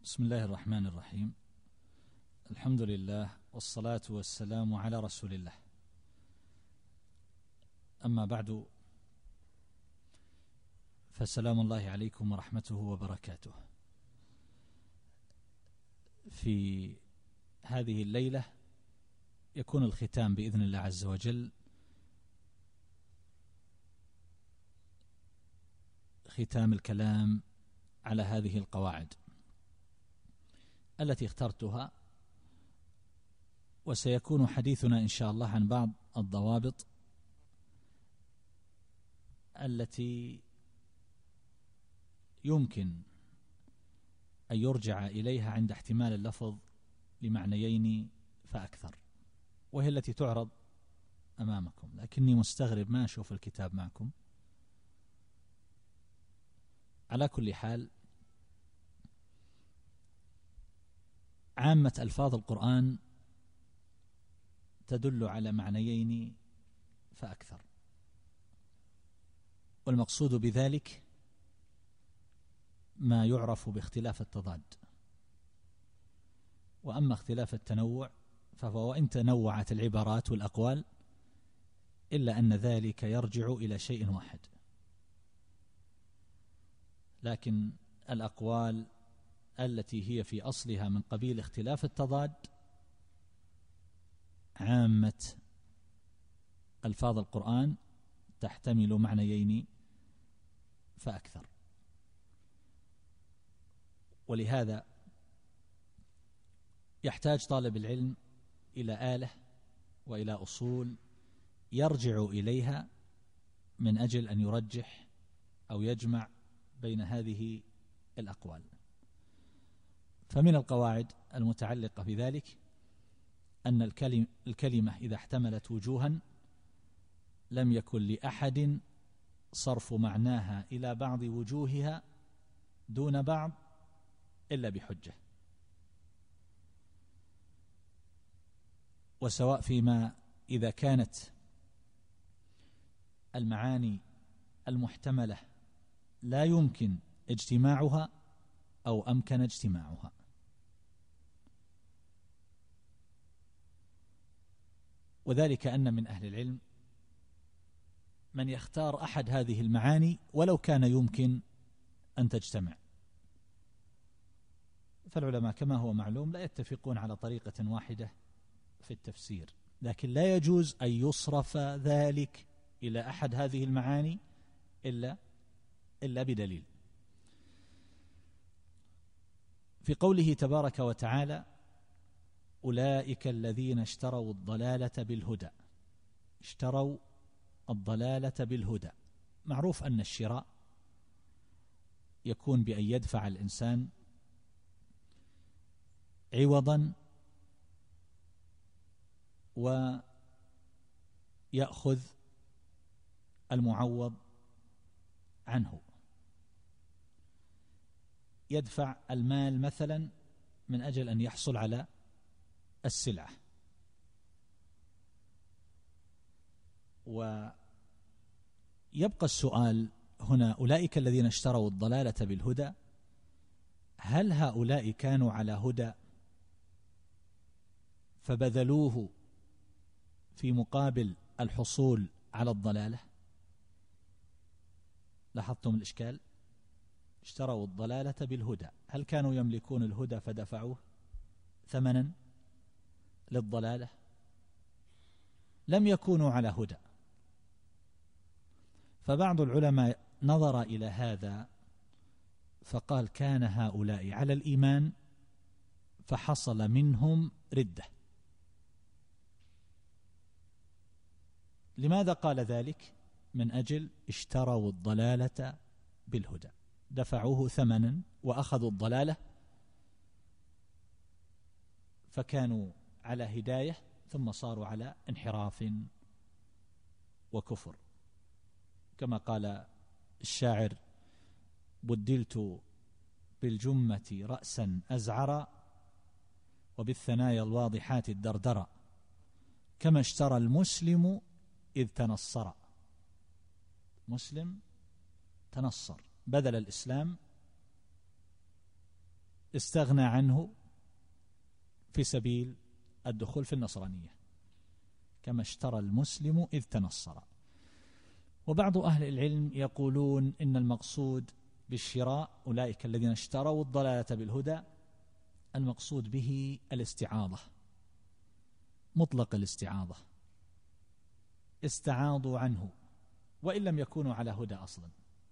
بسم الله الرحمن الرحيم. الحمد لله والصلاة والسلام على رسول الله. أما بعد، فسلام الله عليكم ورحمته وبركاته. في هذه الليلة يكون الختام بإذن الله عز وجل، ختام الكلام على هذه القواعد التي اخترتها، وسيكون حديثنا إن شاء الله عن بعض الضوابط التي يمكن أن يرجع إليها عند احتمال اللفظ لمعنيين فأكثر، وهي التي تعرض أمامكم، لكني مستغرب ما أشوف الكتاب معكم. على كل حال، عامة ألفاظ القرآن تدل على معنيين فأكثر، والمقصود بذلك ما يعرف باختلاف التضاد. وأما اختلاف التنوع فهو وإن تنوعت العبارات والأقوال إلا أن ذلك يرجع إلى شيء واحد، لكن الأقوال التي هي في أصلها من قبيل اختلاف التضاد عامة ألفاظ القرآن تحتمل معنيين فأكثر. ولهذا يحتاج طالب العلم إلى آلة وإلى أصول يرجع إليها من أجل أن يرجح أو يجمع بين هذه الأقوال. فمن القواعد المتعلقة بذلك أن الكلمة إذا احتملت وجوها لم يكن لأحد صرف معناها إلى بعض وجوهها دون بعض إلا بحجة، وسواء فيما إذا كانت المعاني المحتملة لا يمكن اجتماعها أو أمكن اجتماعها. وذلك أن من أهل العلم من يختار أحد هذه المعاني ولو كان يمكن أن تجتمع، فالعلماء كما هو معلوم لا يتفقون على طريقة واحدة في التفسير، لكن لا يجوز أن يصرف ذلك إلى أحد هذه المعاني إلا بدليل. في قوله تبارك وتعالى: أولئك الذين اشتروا الضلالة بالهدى. اشتروا الضلالة بالهدى. معروف أن الشراء يكون بأن يدفع الإنسان عوضا ويأخذ المعوض عنه. يدفع المال مثلا من أجل أن يحصل على السلعة، ويبقى السؤال هنا: أولئك الذين اشتروا الضلالة بالهدى، هل هؤلاء كانوا على هدى فبذلوه في مقابل الحصول على الضلالة؟ لاحظتم الإشكال؟ اشتروا الضلالة بالهدى، هل كانوا يملكون الهدى فدفعوه ثمنا للضلالة؟ لم يكونوا على هدى. فبعض العلماء نظر إلى هذا فقال: كان هؤلاء على الإيمان فحصل منهم ردة. لماذا قال ذلك؟ من أجل اشتروا الضلالة بالهدى، دفعوه ثمنا وأخذوا الضلالة، فكانوا على هداية ثم صاروا على انحراف وكفر. كما قال الشاعر: بدلت بالجمة رأسا أزعرا وبالثنايا الواضحات الدردرا، كما اشترى المسلم إذ تنصر. مسلم تنصر، بذل الإسلام استغنى عنه في سبيل الدخول في النصرانية، كما اشترى المسلم إذ تنصر. وبعض أهل العلم يقولون إن المقصود بالشراء أولئك الذين اشتروا الضلالة بالهدى، المقصود به الاستعاضة، مطلق الاستعاضة، استعاضوا عنه وإن لم يكونوا على هدى أصلا.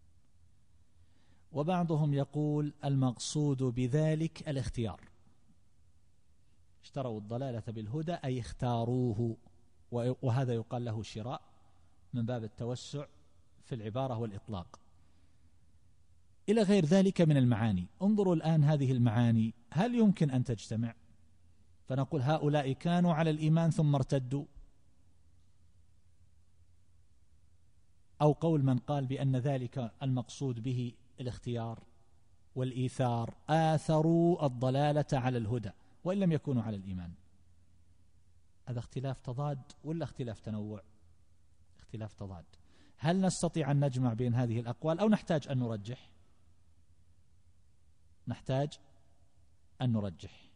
وبعضهم يقول المقصود بذلك الاختيار، اشتروا الضلالة بالهدى أي اختاروه، وهذا يقال له شراء من باب التوسع في العبارة والإطلاق، إلى غير ذلك من المعاني. انظروا الآن هذه المعاني هل يمكن أن تجتمع؟ فنقول هؤلاء كانوا على الإيمان ثم ارتدوا، أو قول من قال بأن ذلك المقصود به الاختيار والإيثار، آثروا الضلالة على الهدى وإن لم يكونوا على الإيمان. هذا اختلاف تضاد ولا اختلاف تنوع؟ اختلاف تضاد. هل نستطيع أن نجمع بين هذه الأقوال أو نحتاج أن نرجح؟ نحتاج أن نرجح.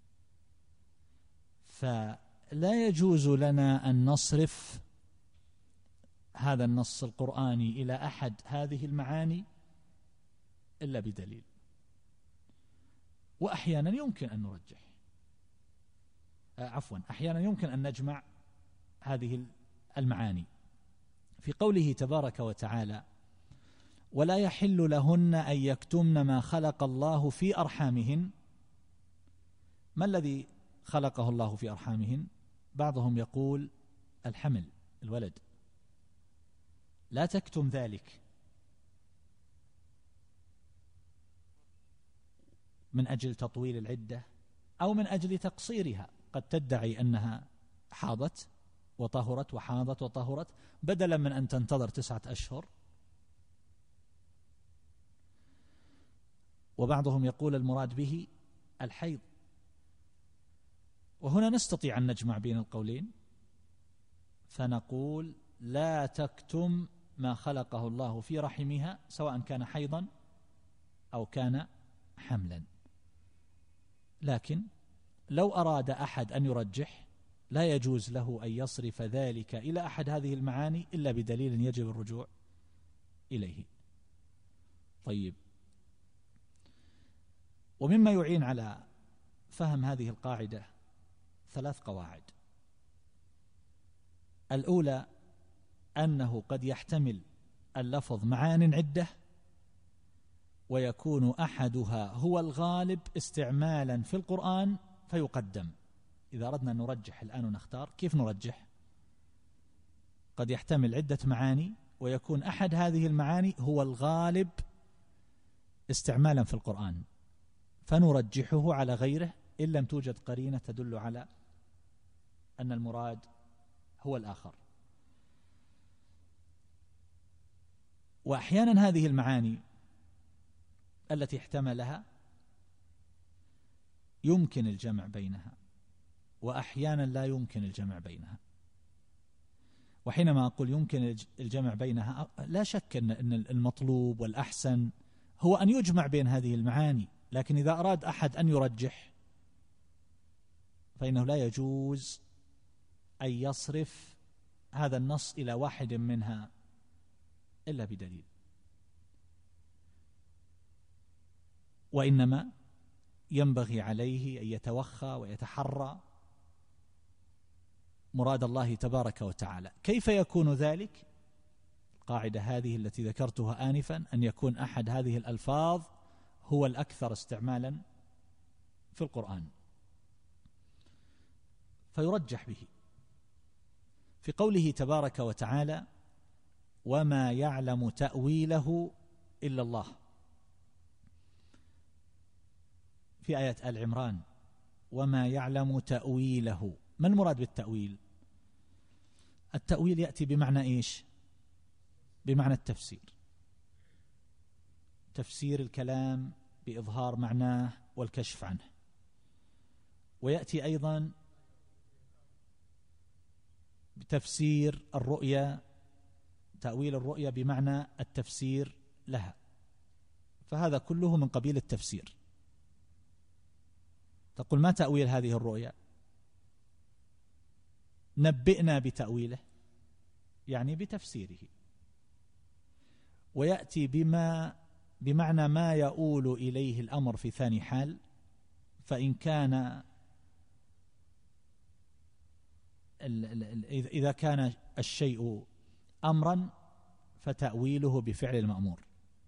فلا يجوز لنا أن نصرف هذا النص القرآني إلى أحد هذه المعاني إلا بدليل، وأحيانا يمكن أن نرجح، أحيانا يمكن أن نجمع هذه المعاني. في قوله تبارك وتعالى ولا يحل لهن أن يكتمن ما خلق الله في أرحامهن، ما الذي خلقه الله في أرحامهن؟ بعضهم يقول الحمل، الولد، لا تكتم ذلك من أجل تطويل العدة أو من أجل تقصيرها، قد تدعي أنها حاضت وطهرت وحاضت وطهرت، بدلا من أن تنتظر 9 أشهر. وبعضهم يقول المراد به الحيض. وهنا نستطيع أن نجمع بين القولين، فنقول لا تكتم ما خلقه الله في رحمها سواء كان حيضا أو كان حملا. لكن لو أراد أحد أن يرجح لا يجوز له أن يصرف ذلك إلى أحد هذه المعاني إلا بدليل يجب الرجوع إليه. طيب، ومما يعين على فهم هذه القاعدة 3 قواعد. الأولى أنه قد يحتمل اللفظ معان عدة ويكون أحدها هو الغالب استعمالا في القرآن فيقدم. إذا أردنا أن نرجح الآن ونختار، كيف نرجح؟ قد يحتمل عدة معاني ويكون أحد هذه المعاني هو الغالب استعمالا في القرآن، فنرجحه على غيره إن لم توجد قرينة تدل على أن المراد هو الآخر. وأحيانا هذه المعاني التي احتملها يمكن الجمع بينها، وأحيانا لا يمكن الجمع بينها. وحينما أقول يمكن الجمع بينها، لا شك أن المطلوب والأحسن هو أن يجمع بين هذه المعاني، لكن إذا أراد أحد أن يرجح فإنه لا يجوز أن يصرف هذا النص إلى واحد منها إلا بدليل، وإنما ينبغي عليه أن يتوخى ويتحرى مراد الله تبارك وتعالى. كيف يكون ذلك؟ القاعدة هذه التي ذكرتها آنفا، أن يكون أحد هذه الألفاظ هو الأكثر استعمالا في القرآن فيرجح به. في قوله تبارك وتعالى وما يعلم تأويله إلا الله، في آية آل عمران وما يعلم تأويله، ما المراد بالتأويل؟ التأويل يأتي بمعنى إيش؟ بمعنى التفسير، تفسير الكلام بإظهار معناه والكشف عنه. ويأتي أيضا بتفسير الرؤيا، تأويل الرؤيا بمعنى التفسير لها، فهذا كله من قبيل التفسير. تقول ما تأويل هذه الرؤيا؟ نبئنا بتأويله، يعني بتفسيره. ويأتي بمعنى ما يؤول إليه الأمر في ثاني حال، فإن كان إذا كان الشيء أمرا فتأويله بفعل المأمور،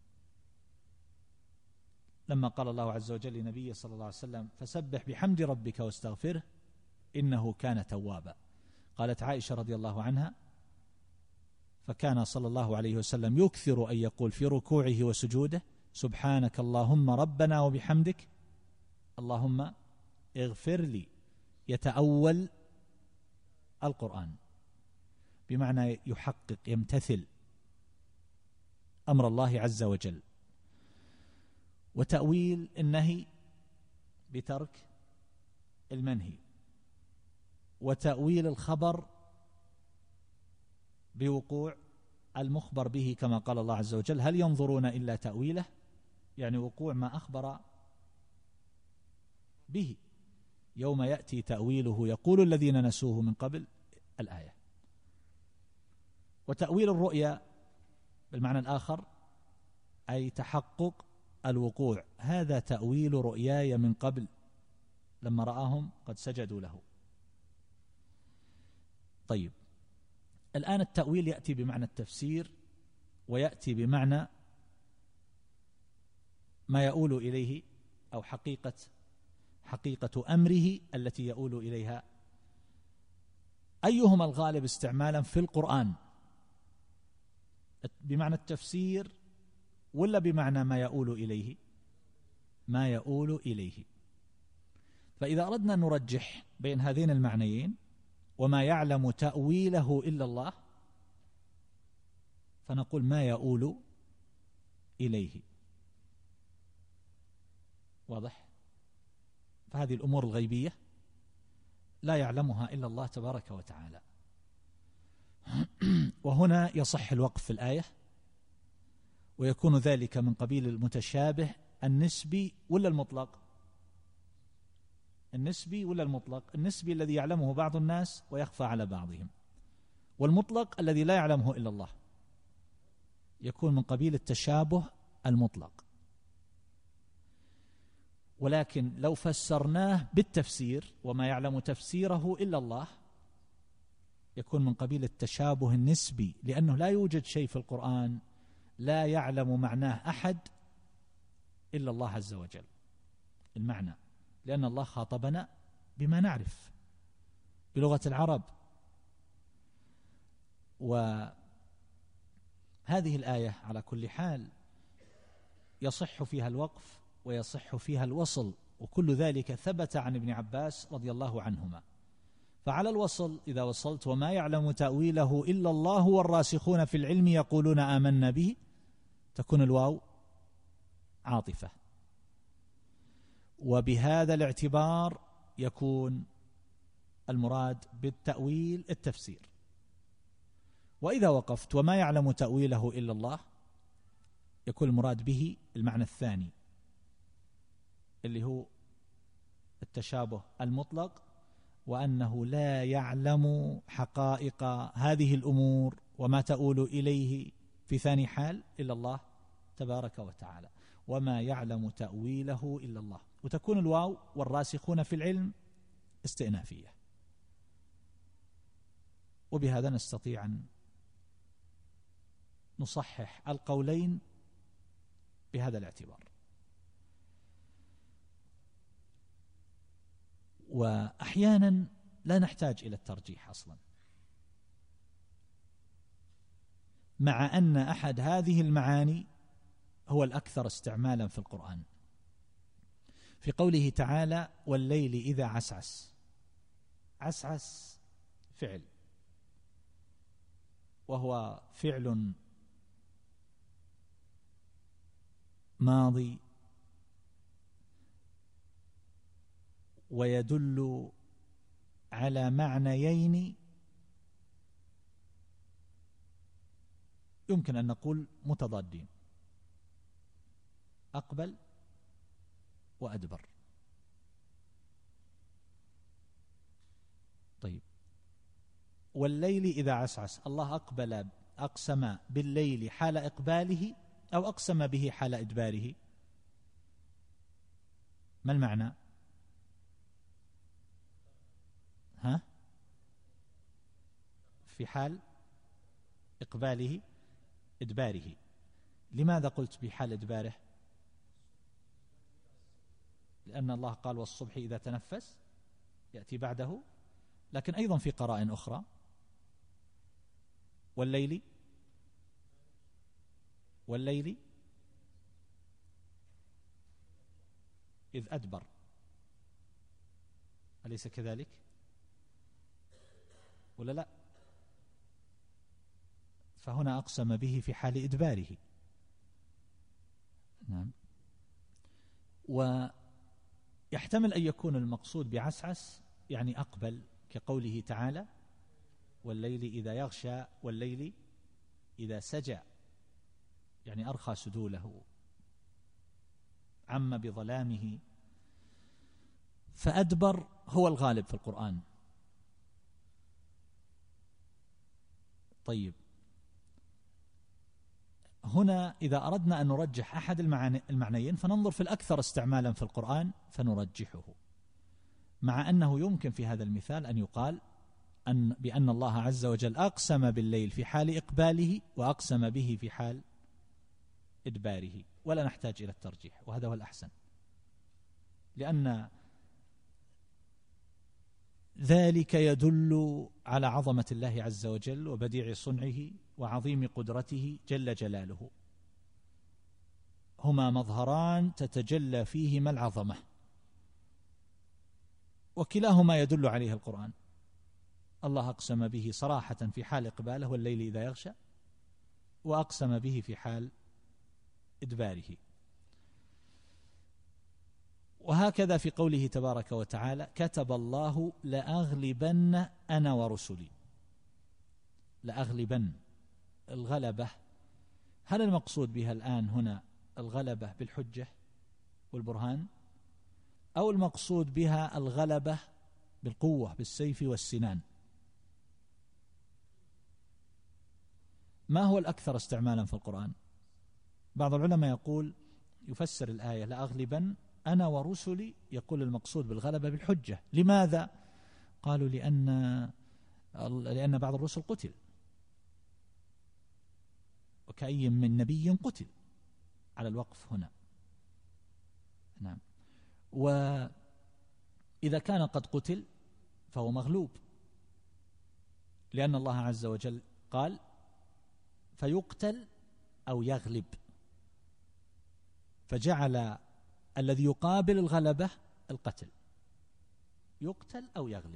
لما قال الله عز وجل لنبيه صلى الله عليه وسلم فسبح بحمد ربك واستغفره إنه كان توابا. قالت عائشة رضي الله عنها فكان صلى الله عليه وسلم يكثر أن يقول في ركوعه وسجوده سبحانك اللهم ربنا وبحمدك اللهم اغفر لي، يتأول القرآن بمعنى يحقق يمتثل أمر الله عز وجل. وتأويل النهي بترك المنهي، وتأويل الخبر بوقوع المخبر به، كما قال الله عز وجل هل ينظرون إلا تأويله، يعني وقوع ما أخبر به يوم يأتي تأويله يقول الذين نسوه من قبل الآية. وتأويل الرؤيا بالمعنى الآخر أي تحقق الوقوع، هذا تأويل رؤياي من قبل لما رآهم قد سجدوا له. طيب، الآن التأويل يأتي بمعنى التفسير، ويأتي بمعنى ما يؤول إليه أو حقيقة أمره التي يؤول إليها. أيهما الغالب استعمالا في القرآن، بمعنى التفسير ولا بمعنى ما يؤول إليه؟ ما يؤول إليه. فإذا أردنا أن نرجح بين هذين المعنيين وما يعلم تأويله إلا الله، فنقول ما يؤول إليه. واضح؟ فهذه الأمور الغيبية لا يعلمها إلا الله تبارك وتعالى. وهنا يصح الوقف في الآية، ويكون ذلك من قبيل المتشابه النسبي ولا المطلق؟ النسبي ولا المطلق؟ النسبي الذي يعلمه بعض الناس ويخفى على بعضهم، والمطلق الذي لا يعلمه إلا الله، يكون من قبيل التشابه المطلق. ولكن لو فسرناه بالتفسير وما يعلم تفسيره إلا الله، يكون من قبيل التشابه النسبي، لأنه لا يوجد شيء في القرآن لا يعلم معناه أحد إلا الله عز وجل المعنى، لأن الله خاطبنا بما نعرف بلغة العرب. وهذه الآية على كل حال يصح فيها الوقف ويصح فيها الوصل، وكل ذلك ثبت عن ابن عباس رضي الله عنهما. فعلى الوصل إذا وصلت وما يعلم تأويله إلا الله والراسخون في العلم يقولون آمنا به، تكون الواو عاطفة، وبهذا الاعتبار يكون المراد بالتأويل التفسير. وإذا وقفت وما يعلم تأويله إلا الله، يكون المراد به المعنى الثاني اللي هو التشابه المطلق، وأنه لا يعلم حقائق هذه الأمور وما تؤول إليه في ثاني حال إلا الله تبارك وتعالى، وما يعلم تأويله إلا الله. وتكون الواو والراسخون في العلم استئنافية. وبهذا نستطيع أن نصحح القولين بهذا الاعتبار. وأحيانا لا نحتاج إلى الترجيح أصلا، مع أن أحد هذه المعاني هو الأكثر استعمالا في القرآن، في قوله تعالى والليل إذا عسعس. عسعس فعل، وهو فعل ماضي، ويدل على معنيين يمكن أن نقول متضادين، أقبل وأدبر. طيب، والليل إذا عسعس، الله أقسم بالليل حال إقباله أو أقسم به حال إدباره؟ ما المعنى؟ في حال إقباله إدباره. لماذا قلت بحال إدباره؟ لأن الله قال والصبح إذا تنفس يأتي بعده، لكن أيضا في قرائن أخرى. والليل إذ أدبر، أليس كذلك ولا لا؟ فهنا أقسم به في حال إدباره. نعم. ويحتمل أن يكون المقصود بعسعس يعني أقبل، كقوله تعالى والليل إذا يغشى والليل إذا سجى، يعني أرخى سدوله، عم بظلامه. فأدبر هو الغالب في القرآن. طيب، هنا إذا أردنا أن نرجح أحد المعنيين فننظر في الأكثر استعمالا في القرآن فنرجحه، مع أنه يمكن في هذا المثال أن يقال بأن الله عز وجل أقسم بالليل في حال إقباله وأقسم به في حال إدباره، ولا نحتاج إلى الترجيح، وهذا هو الأحسن، لأن ذلك يدل على عظمة الله عز وجل وبديع صنعه وعظيم قدرته جل جلاله. هما مظهران تتجلى فيهما العظمة، وكلاهما يدل عليه القرآن. الله أقسم به صراحة في حال إقباله والليل إذا يغشى، وأقسم به في حال إدباره. وهكذا في قوله تبارك وتعالى كتب الله لأغلبن أنا ورسلي. لأغلبن، الغلبة، هل المقصود بها الآن هنا الغلبة بالحجة والبرهان، أو المقصود بها الغلبة بالقوة بالسيف والسنان؟ ما هو الأكثر استعمالا في القرآن؟ بعض العلماء يقول يفسر الآية لأغلبن أنا ورسلي، يقول المقصود بالغلبة بالحجة. لماذا؟ قالوا لأن بعض الرسل قتل، وكأي من نبي قتل، على الوقف هنا. نعم. وإذا كان قد قتل فهو مغلوب، لأن الله عز وجل قال فيقتل أو يغلب، فجعل الذي يقابل الغلبة القتل، يقتل أو يغلب.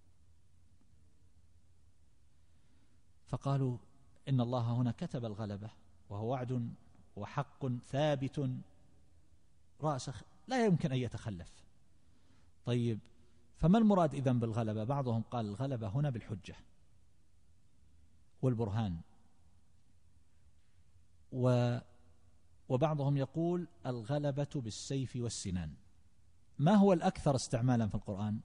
فقالوا إن الله هنا كتب الغلبة، وهو وعد وحق ثابت راسخ لا يمكن أن يتخلف. طيب، فما المراد إذن بالغلبة؟ بعضهم قال الغلبة هنا بالحجة والبرهان، وبعضهم يقول الغلبة بالسيف والسنان. ما هو الأكثر استعمالا في القرآن؟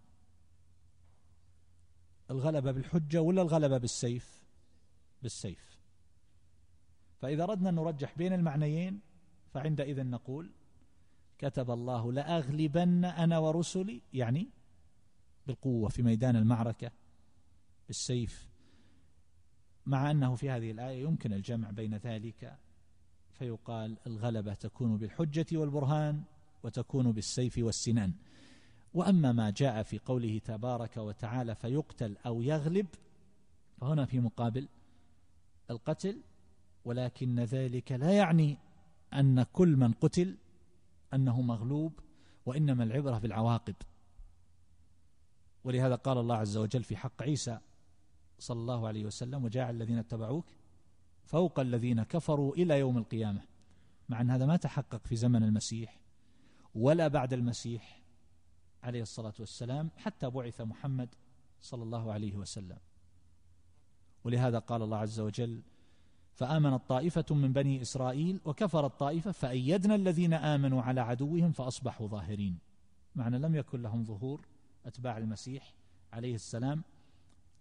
الغلبة بالحجة ولا الغلبة بالسيف؟ بالسيف. فإذا أردنا أن نرجح بين المعنيين فعندئذ نقول كتب الله لأغلبن أنا ورسلي، يعني بالقوة في ميدان المعركة بالسيف، مع أنه في هذه الآية يمكن الجمع بين ذلك، فيقال الغلبة تكون بالحجة والبرهان وتكون بالسيف والسنان. وأما ما جاء في قوله تبارك وتعالى فيقتل أو يغلب، فهنا في مقابل القتل، ولكن ذلك لا يعني أن كل من قتل أنه مغلوب، وإنما العبرة بالعواقب. ولهذا قال الله عز وجل في حق عيسى صلى الله عليه وسلم وجاعل الذين اتبعوك فوق الذين كفروا إلى يوم القيامة، مع أن هذا ما تحقق في زمن المسيح ولا بعد المسيح عليه الصلاة والسلام حتى بعث محمد صلى الله عليه وسلم. ولهذا قال الله عز وجل فآمنت طائفة من بني إسرائيل وكفرت طائفة فأيدنا الذين آمنوا على عدوهم فأصبحوا ظاهرين، معنى لم يكن لهم ظهور أتباع المسيح عليه السلام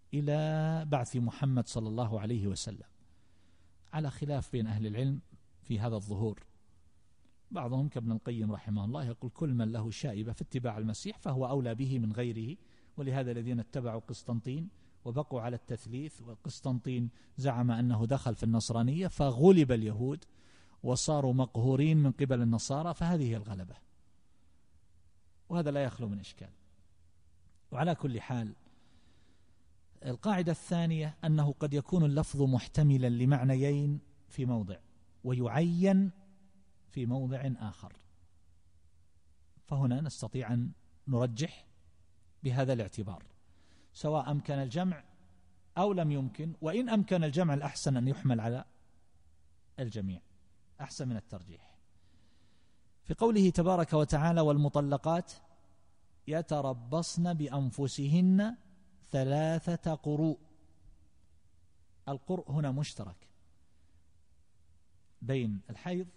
إلى بعث محمد صلى الله عليه وسلم، على خلاف بين أهل العلم في هذا الظهور. بعضهم كابن القيم رحمه الله يقول كل من له شائبة في اتباع المسيح فهو أولى به من غيره، ولهذا الذين اتبعوا قسطنطين وبقوا على التثليث، وقسطنطين زعم أنه دخل في النصرانية فغلب اليهود وصاروا مقهورين من قبل النصارى، فهذه هي الغلبة، وهذا لا يخلو من إشكال. وعلى كل حال القاعدة الثانية أنه قد يكون اللفظ محتملا لمعنيين في موضع ويعين في موضع آخر، فهنا نستطيع أن نرجح بهذا الاعتبار سواء أمكن الجمع أو لم يمكن، وإن أمكن الجمع الأحسن أن يحمل على الجميع، أحسن من الترجيح. في قوله تبارك وتعالى والمطلقات يتربصن بأنفسهن 3 قروء، القرء هنا مشترك بين الحيض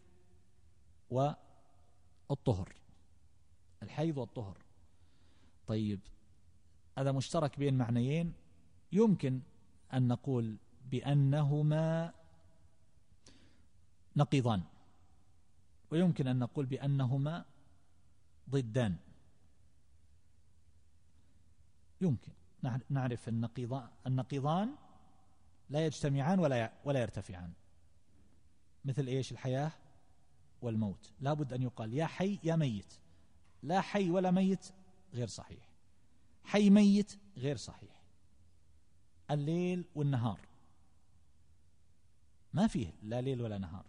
والطهر، الحيض والطهر. طيب هذا مشترك بين معنيين، يمكن أن نقول بأنهما نقيضان، ويمكن أن نقول بأنهما ضدان. يمكن نعرف النقيضان لا يجتمعان ولا يرتفعان، مثل إيش؟ الحياة والموت، لا بد أن يقال يا حي يا ميت، لا حي ولا ميت غير صحيح، حي ميت غير صحيح. الليل والنهار ما فيه لا ليل ولا نهار،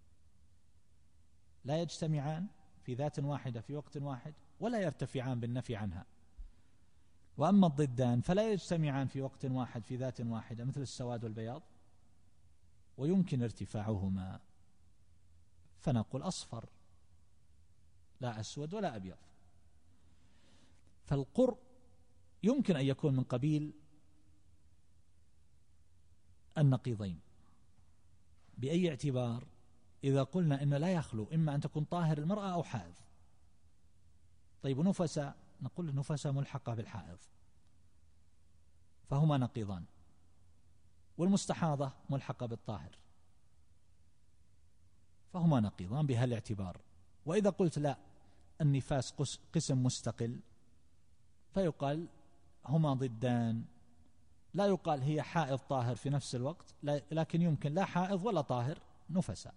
لا يجتمعان في ذات واحدة في وقت واحد ولا يرتفعان بالنفي عنها. وأما الضدان فلا يجتمعان في وقت واحد في ذات واحدة، مثل السواد والبياض، ويمكن ارتفاعهما، فنقول أصفر لا أسود ولا أبيض. فالقرء يمكن أن يكون من قبيل النقيضين. بأي اعتبار؟ إذا قلنا إنه لا يخلو إما أن تكون طاهر المرأة أو حائض. طيب نفساء، نقول النفساء ملحقة بالحائض فهما نقيضان، والمستحاضة ملحقة بالطاهر فهما نقيضان بهذا الاعتبار. وإذا قلت لا النفاس قسم مستقل فيقال هما ضدان، لا يقال هي حائض طاهر في نفس الوقت، لكن يمكن لا حائض ولا طاهر نفساء.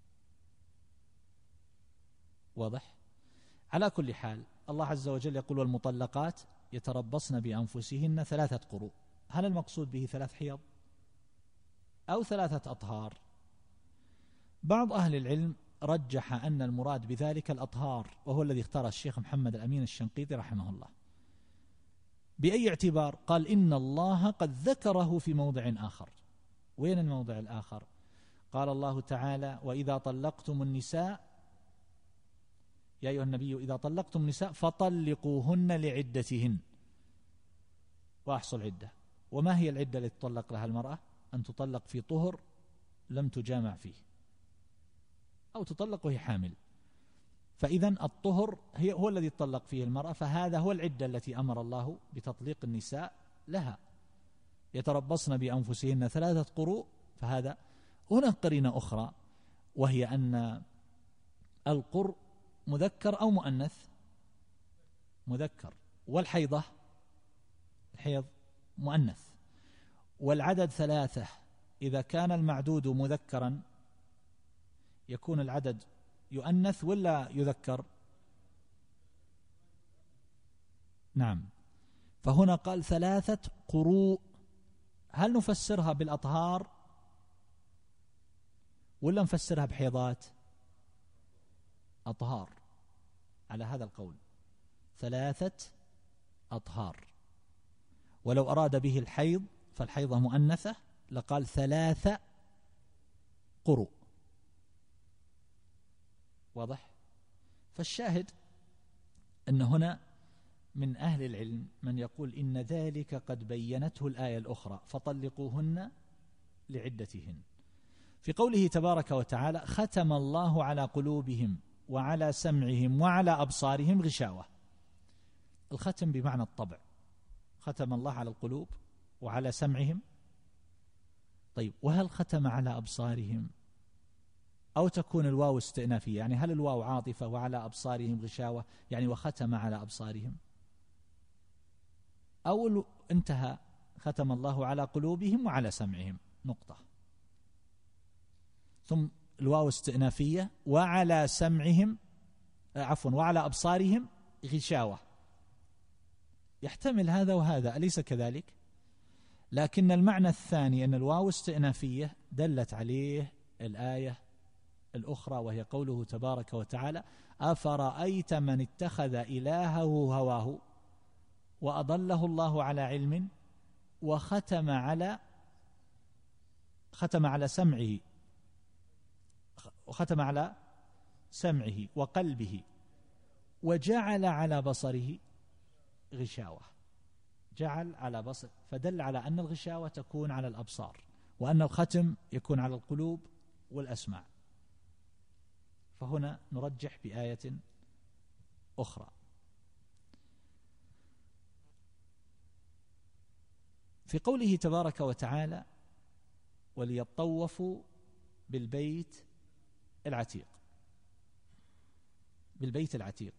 واضح؟ على كل حال الله عز وجل يقول والمطلقات يتربصن بأنفسهن 3 قروء. هل المقصود به 3 حيض أو 3 أطهار؟ بعض أهل العلم رجح أن المراد بذلك الأطهار، وهو الذي اختار الشيخ محمد الأمين الشنقيطي رحمه الله. بأي اعتبار؟ قال إن الله قد ذكره في موضع آخر. وين الموضع الآخر؟ قال الله تعالى وإذا طلقتم النساء يا أيها النبي إذا طلقتم النساء فطلقوهن لعدتهن وأحصوا العدة. وما هي العدة التي تطلق لها المرأة؟ أن تطلق في طهر لم تجامع فيه، أو تطلق وهي حامل. فإذن الطهر هو الذي تطلق فيه المرأة، فهذا هو العدة التي أمر الله بتطليق النساء لها. يتربصن بأنفسهن 3 قروء، فهذا هناك قرينة أخرى وهي أن القرء مذكر أو مؤنث؟ مذكر. والحيضة الحيض مؤنث. والعدد 3 إذا كان المعدود مذكرا يكون العدد يؤنث ولا يذكر؟ نعم. فهنا قال 3 قروء، هل نفسرها بالأطهار ولا نفسرها بحيضات؟ أطهار، على هذا القول 3 أطهار. ولو أراد به الحيض فالحيضة مؤنثة لقال 3 قروء. واضح؟ فالشاهد أن هنا من أهل العلم من يقول إن ذلك قد بينته الآية الأخرى فطلقوهن لعدتهن. في قوله تبارك وتعالى ختم الله على قلوبهم وعلى سمعهم وعلى أبصارهم غشاوة. الختم بمعنى الطبع، ختم الله على القلوب وعلى سمعهم. طيب وهل ختم على أبصارهم؟ أو تكون الواو استئنافية، يعني هل الواو عاطفة وعلى أبصارهم غشاوة يعني وختم على أبصارهم، أو انتهى ختم الله على قلوبهم وعلى سمعهم نقطة، ثم الواو استئنافية وعلى سمعهم وعلى أبصارهم غشاوة، يحتمل هذا وهذا أليس كذلك؟ لكن المعنى الثاني أن الواو استئنافية دلت عليه الآية الأخرى، وهي قوله تبارك وتعالى: أفرأيت من اتخذ إلهه هواه وأضله الله على علم وختم على سمعه وقلبه وجعل على بصره غشاوة. جعل على بصر، فدل على أن الغشاوة تكون على الأبصار، وأن الختم يكون على القلوب والأسماع. فهنا نرجح بآية أخرى. في قوله تبارك وتعالى: وليطوفوا بالبيت العتيق. بالبيت العتيق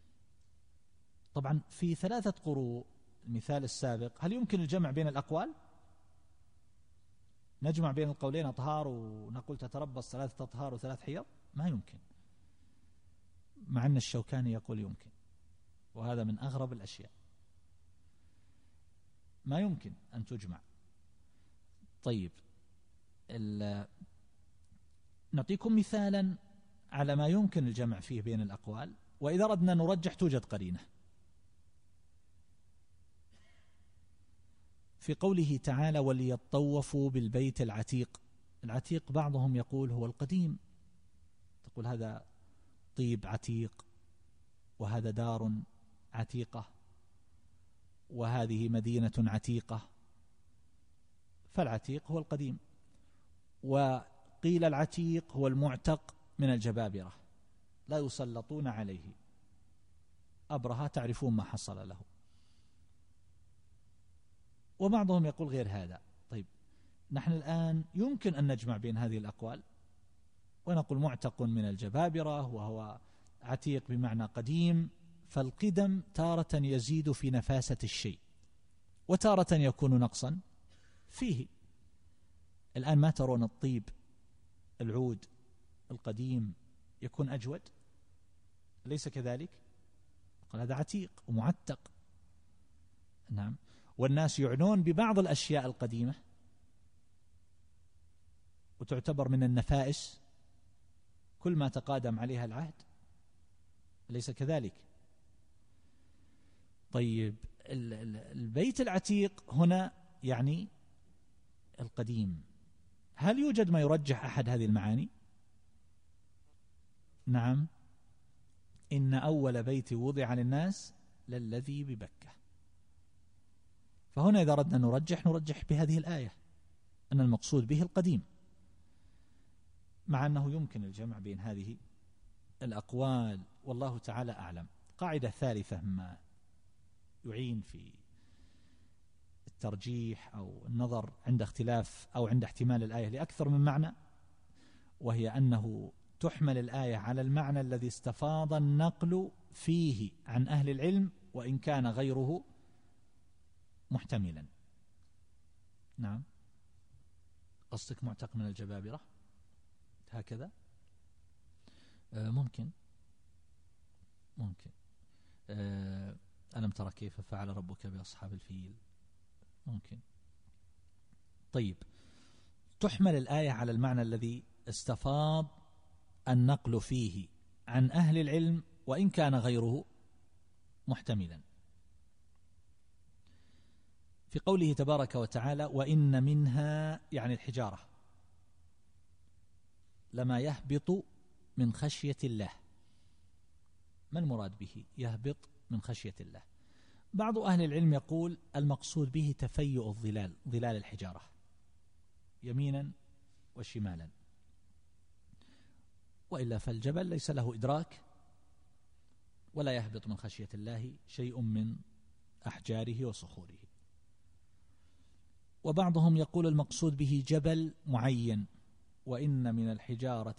طبعا في 3 قروء، المثال السابق. هل يمكن الجمع بين الأقوال؟ نجمع بين القولين أطهار ونقول تتربص 3 أطهار و3 حيض؟ ما يمكن، مع أن الشوكاني يقول يمكن، وهذا من أغرب الأشياء، ما يمكن أن تجمع. طيب نعطيكم مثالا على ما يمكن الجمع فيه بين الأقوال، وإذا أردنا نرجح توجد قرينة. في قوله تعالى: وليطوفوا بالبيت العتيق. العتيق بعضهم يقول هو القديم، تقول هذا طيب عتيق، وهذا دار عتيقة، وهذه مدينة عتيقة، فالعتيق هو القديم. وقيل العتيق هو المعتق من الجبابرة، لا يسلطون عليه، أبرهة تعرفون ما حصل له. وبعضهم يقول غير هذا. طيب نحن الآن يمكن أن نجمع بين هذه الأقوال ونقول معتق من الجبابرة وهو عتيق بمعنى قديم، فالقدم تارة يزيد في نفاسة الشيء وتارة يكون نقصا فيه. الآن ما ترون الطيب العود القديم يكون أجود؟ ليس كذلك؟ قال هذا عتيق ومعتق. نعم. والناس يعنون ببعض الأشياء القديمة وتعتبر من النفائس كل ما تقادم عليها العهد، ليس كذلك؟ طيب البيت العتيق هنا يعني القديم، هل يوجد ما يرجح أحد هذه المعاني؟ نعم: إن أول بيت وضع للناس للذي ببكة. فهنا إذا أردنا نرجح بهذه الآية أن المقصود به القديم، مع أنه يمكن الجمع بين هذه الأقوال، والله تعالى أعلم. قاعدة ثالثة ما يعين في الترجيح أو النظر عند اختلاف أو عند احتمال الآية لأكثر من معنى، وهي أنه تحمل الآية على المعنى الذي استفاض النقل فيه عن أهل العلم وإن كان غيره محتملا. نعم. قصدك معتق من الجبابرة هكذا؟ ممكن ألم ترى كيف فعل ربك بأصحاب الفيل؟ ممكن. طيب تحمل الآية على المعنى الذي استفاض النقل فيه عن أهل العلم وإن كان غيره محتملا. في قوله تبارك وتعالى: وإن منها، يعني الحجارة، لما يهبط من خشية الله. ما المراد به يهبط من خشية الله؟ بعض أهل العلم يقول المقصود به تفيؤ الظلال، ظلال الحجارة يمينا وشمالا، وإلا فالجبل ليس له إدراك ولا يهبط من خشية الله شيء من أحجاره وصخوره. وبعضهم يقول المقصود به جبل معين، وإن من الحجارة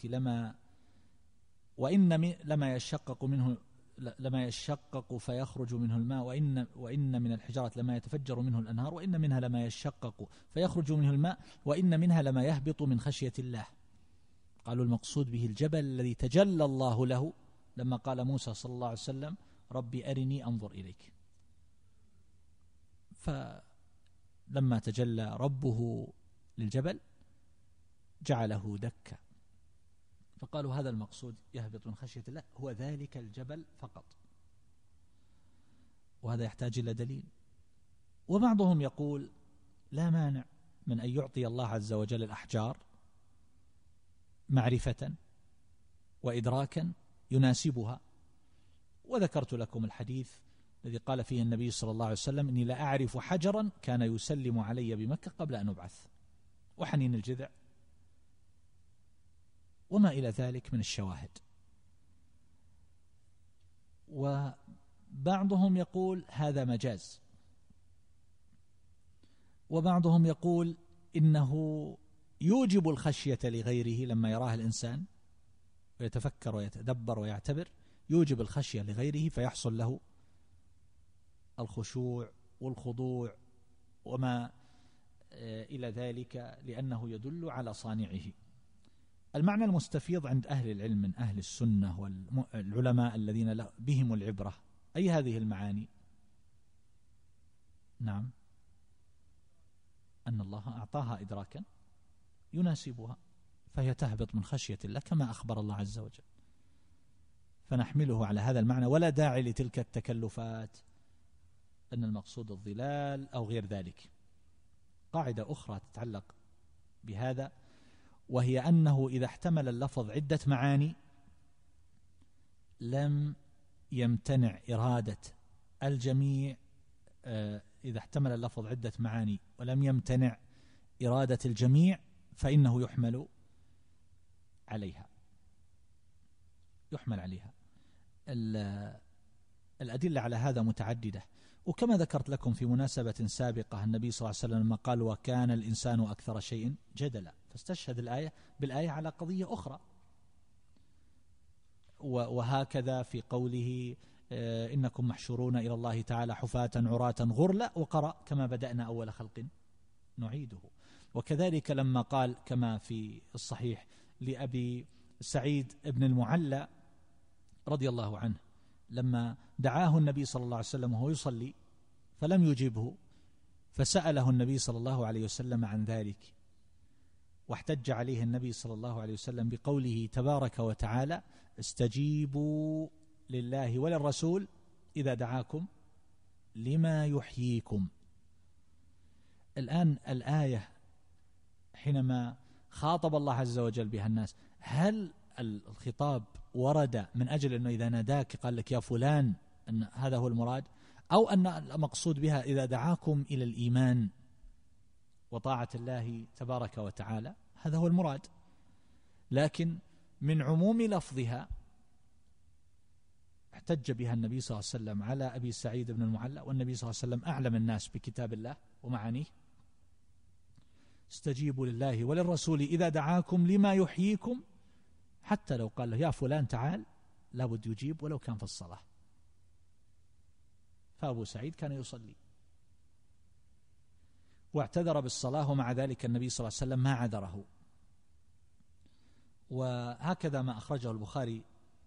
لما يشقق فيخرج منه الماء، وإن من الحجارة لما يتفجر منه الأنهار، وإن منها لما يشقق فيخرج منه الماء، وإن منها لما يهبط من خشية الله. قالوا المقصود به الجبل الذي تجلى الله له لما قال موسى صلى الله عليه وسلم ربي أرني أنظر إليك، فلما تجلى ربه للجبل جعله دكا، فقالوا هذا المقصود يهبط من خشية الله هو ذلك الجبل فقط، وهذا يحتاج إلى دليل. وبعضهم يقول لا مانع من أن يعطي الله عز وجل الأحجار معرفة وإدراكا يناسبها، وذكرت لكم الحديث الذي قال فيه النبي صلى الله عليه وسلم إني لا أعرف حجرا كان يسلم علي بمكة قبل أن أبعث، وحنين الجذع وما إلى ذلك من الشواهد. وبعضهم يقول هذا مجاز، وبعضهم يقول إنه يوجب الخشية لغيره لما يراه الإنسان ويتفكر ويتدبر ويعتبر، يوجب الخشية لغيره فيحصل له الخشوع والخضوع وما إلى ذلك، لأنه يدل على صانعه. المعنى المستفيض عند أهل العلم من أهل السنة والعلماء الذين بهم العبرة أي هذه المعاني؟ نعم، أن الله أعطاها إدراكا يناسبها، فهي تهبط من خشية الله كما أخبر الله عز وجل، فنحمله على هذا المعنى، ولا داعي لتلك التكلفات أن المقصود الظلال أو غير ذلك. قاعدة أخرى تتعلق بهذا، وهي أنه إذا احتمل اللفظ عدة معاني لم يمتنع إرادة الجميع، إذا احتمل اللفظ عدة معاني ولم يمتنع إرادة الجميع فإنه يحمل عليها. الأدلة على هذا متعددة، وكما ذكرت لكم في مناسبة سابقة النبي صلى الله عليه وسلم لما قال وكان الإنسان أكثر شيء جدلا، فاستشهد الآية بالآية على قضية أخرى. وهكذا في قوله إنكم محشورون إلى الله تعالى حفاة عراة غرلا، وقرأ كما بدأنا أول خلق نعيده. وكذلك لما قال كما في الصحيح لأبي سعيد بن المعلى رضي الله عنه لما دعاه النبي صلى الله عليه وسلم وهو يصلي فلم يجيبه، فسأله النبي صلى الله عليه وسلم عن ذلك، واحتج عليه النبي صلى الله عليه وسلم بقوله تبارك وتعالى استجيبوا لله وللرسول إذا دعاكم لما يحييكم. الآن الآية حينما خاطب الله عز وجل بها الناس، هل الخطاب ورد من أجل أنه إذا ناداك قال لك يا فلان أن هذا هو المراد، أو أن المقصود بها إذا دعاكم إلى الإيمان وطاعة الله تبارك وتعالى هذا هو المراد؟ لكن من عموم لفظها احتج بها النبي صلى الله عليه وسلم على أبي سعيد بن المعلى، والنبي صلى الله عليه وسلم أعلم الناس بكتاب الله ومعانيه. استجيبوا لله وللرسول إذا دعاكم لما يحييكم، حتى لو قال له يا فلان تعال لابد يجيب ولو كان في الصلاة. فأبو سعيد كان يصلي واعتذر بالصلاة، ومع ذلك النبي صلى الله عليه وسلم ما عذره. وهكذا ما أخرجه البخاري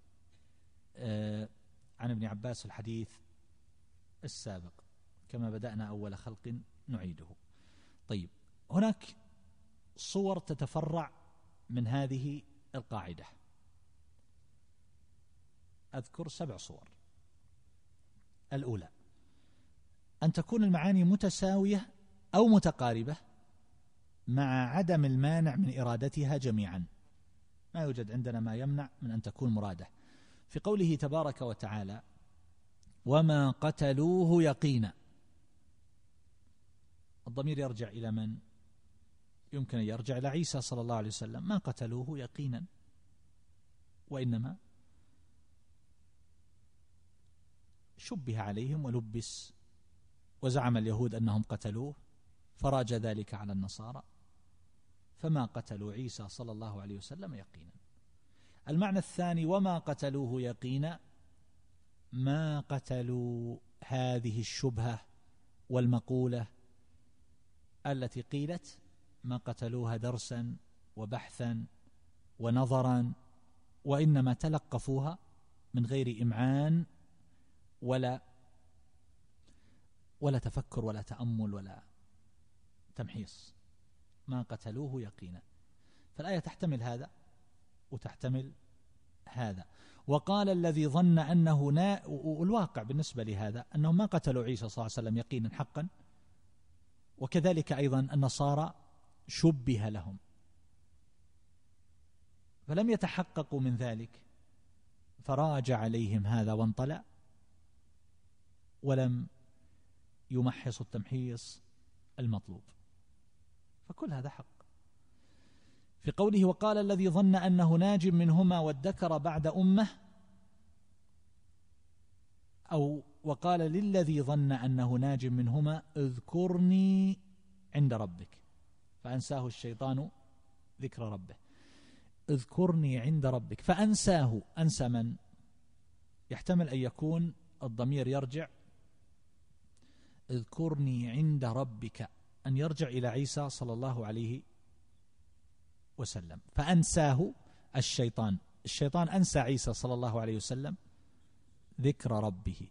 عن ابن عباس الحديث السابق كما بدأنا أول خلق نعيده. طيب، هناك صور تتفرع من هذه القاعدة، أذكر 7 صور. الأولى أن تكون المعاني متساوية أو متقاربة مع عدم المانع من إرادتها جميعا، ما يوجد عندنا ما يمنع من أن تكون مرادة. في قوله تبارك وتعالى وما قتلوه يقينا، الضمير يرجع إلى من؟ يمكن أن يرجع إلى عيسى صلى الله عليه وسلم، ما قتلوه يقينا، وإنما شبه عليهم ولبس، وزعم اليهود أنهم قتلوه فراج ذلك على النصارى فما قتلوا عيسى صلى الله عليه وسلم يقينا. المعنى الثاني: وما قتلوه يقينا، ما قتلوا هذه الشبهة والمقولة التي قيلت، ما قتلوها درسا وبحثا ونظرا، وإنما تلقفوها من غير إمعان ولا تفكر ولا تأمل ولا تمحيص. ما قتلوه يقينا. فالآية تحتمل هذا وتحتمل هذا. وقال الذي ظن أنه والواقع بالنسبة لهذا أنهم ما قتلوا عيسى صلى الله عليه وسلم يقينا حقا، وكذلك أيضا النصارى شبه لهم فلم يتحققوا من ذلك، فراج عليهم هذا وانطلع ولم يمحص التمحيص المطلوب. فكل هذا حق. في قوله: وقال الذي ظن أنه ناج منهما وادكر بعد أمة، أو وقال للذي ظن أنه ناج منهما: اذكرني عند ربك، فأنساه الشيطان ذكر ربه. اذكرني عند ربك، فأنساه. أنسى من؟ يحتمل أن يكون الضمير يرجع اذكرني عند ربك، أن يرجع إلى عيسى صلى الله عليه وسلم. فأنساه الشيطان أنسى عيسى صلى الله عليه وسلم ذكر ربه.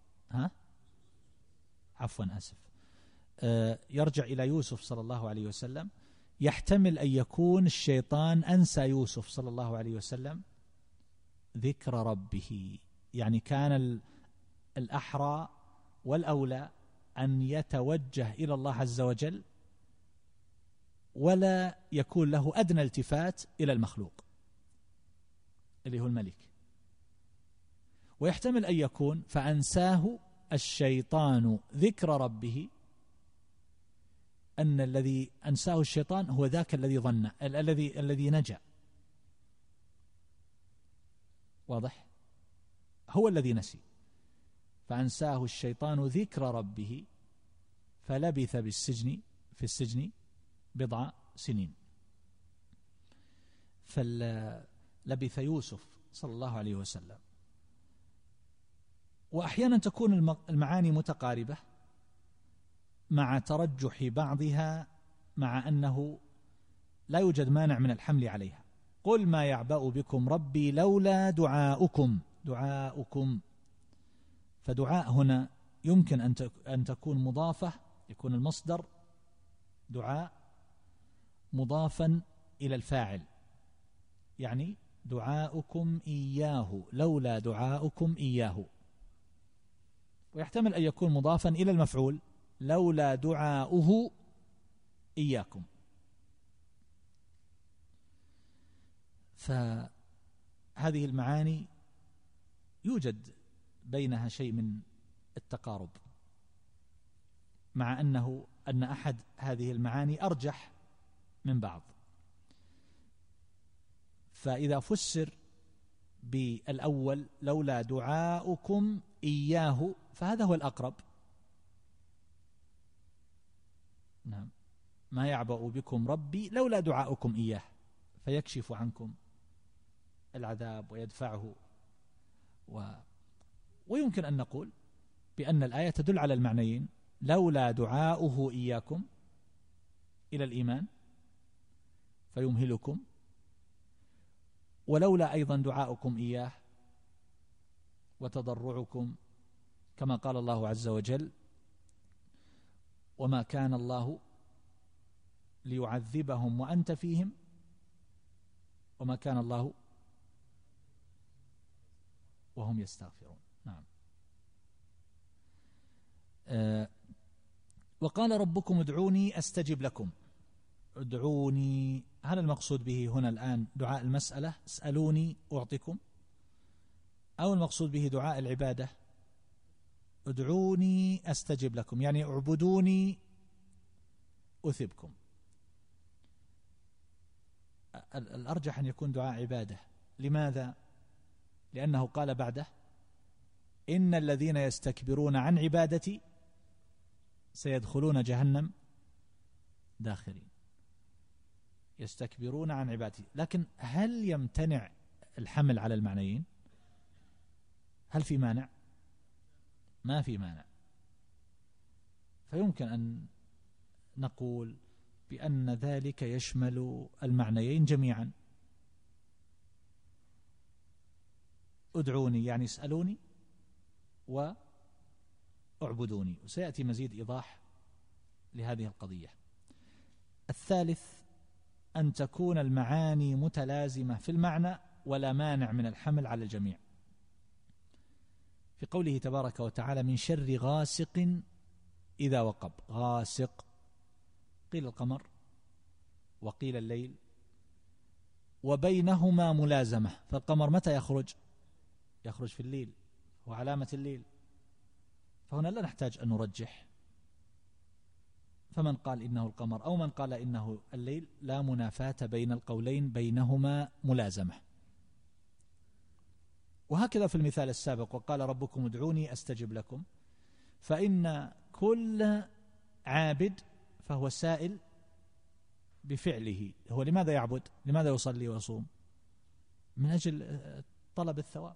يرجع إلى يوسف صلى الله عليه وسلم. يحتمل أن يكون الشيطان أنسى يوسف صلى الله عليه وسلم ذكر ربه، يعني كان الأحرى والأولى أن يتوجه إلى الله عز وجل ولا يكون له أدنى التفات إلى المخلوق اللي هو الملك. ويحتمل أن يكون فأنساه الشيطان ذكر ربه، أن الذي أنساه الشيطان هو ذاك الذي ظن، الذي نجا. واضح؟ هو الذي نسي. فأنساه الشيطان ذكر ربه فلبث في السجن بضع سنين. فلبث يوسف صلى الله عليه وسلم. وأحيانا تكون المعاني متقاربة مع ترجح بعضها، مع أنه لا يوجد مانع من الحمل عليها. قل ما يعبأ بكم ربي لولا دعاؤكم. فدعاء هنا يمكن أن تكون مضافة، يكون المصدر دعاء مضافا إلى الفاعل، يعني دعاؤكم إياه، لولا دعاؤكم إياه. ويحتمل أن يكون مضافا إلى المفعول، لولا دعاؤه إياكم. فهذه المعاني يوجد بينها شيء من التقارب، مع أن أحد هذه المعاني أرجح من بعض. فإذا فسر بالأول لولا دعاؤكم إياه فهذا هو الأقرب. نعم، ما يعبأ بكم ربي لولا دعاؤكم إياه، فيكشف عنكم العذاب ويدفعه. ويمكن أن نقول بأن الآية تدل على المعنيين: لولا دعاؤه إياكم إلى الإيمان فيمهلكم، ولولا أيضا دعاؤكم إياه وتضرعكم، كما قال الله عز وجل: وما كان الله ليعذبهم وأنت فيهم وما كان الله وهم يستغفرون. نعم. وقال ربكم ادعوني أستجب لكم. ادعوني، هل المقصود به هنا الآن دعاء المسألة اسألوني أعطيكم، أو المقصود به دعاء العبادة ادعوني أستجب لكم، يعني اعبدوني أثبكم؟ الأرجح أن يكون دعاء عبادة. لماذا؟ لأنه قال بعده: إن الذين يستكبرون عن عبادتي سيدخلون جهنم داخرين يستكبرون عن عبادتي. لكن هل يمتنع الحمل على المعنيين؟ هل في مانع؟ ما في مانع. فيمكن أن نقول بأن ذلك يشمل المعنيين جميعا. ادعوني يعني اسألوني، واعبدوني، وسيأتي مزيد إيضاح لهذه القضية. الثالث أن تكون المعاني متلازمة في المعنى ولا مانع من الحمل على الجميع. في قوله تبارك وتعالى من شر غاسق إذا وقب. غاسق قيل القمر وقيل الليل، وبينهما ملازمة. فالقمر متى يخرج؟ يخرج في الليل، وعلامة الليل. فهنا لا نحتاج أن نرجح، فمن قال إنه القمر أو من قال إنه الليل لا منافاة بين القولين، بينهما ملازمة. وهكذا في المثال السابق وقال ربكم ادعوني أستجب لكم، فإن كل عابد فهو سائل بفعله. هو لماذا يعبد؟ لماذا يصلي ويصوم؟ من أجل طلب الثواب.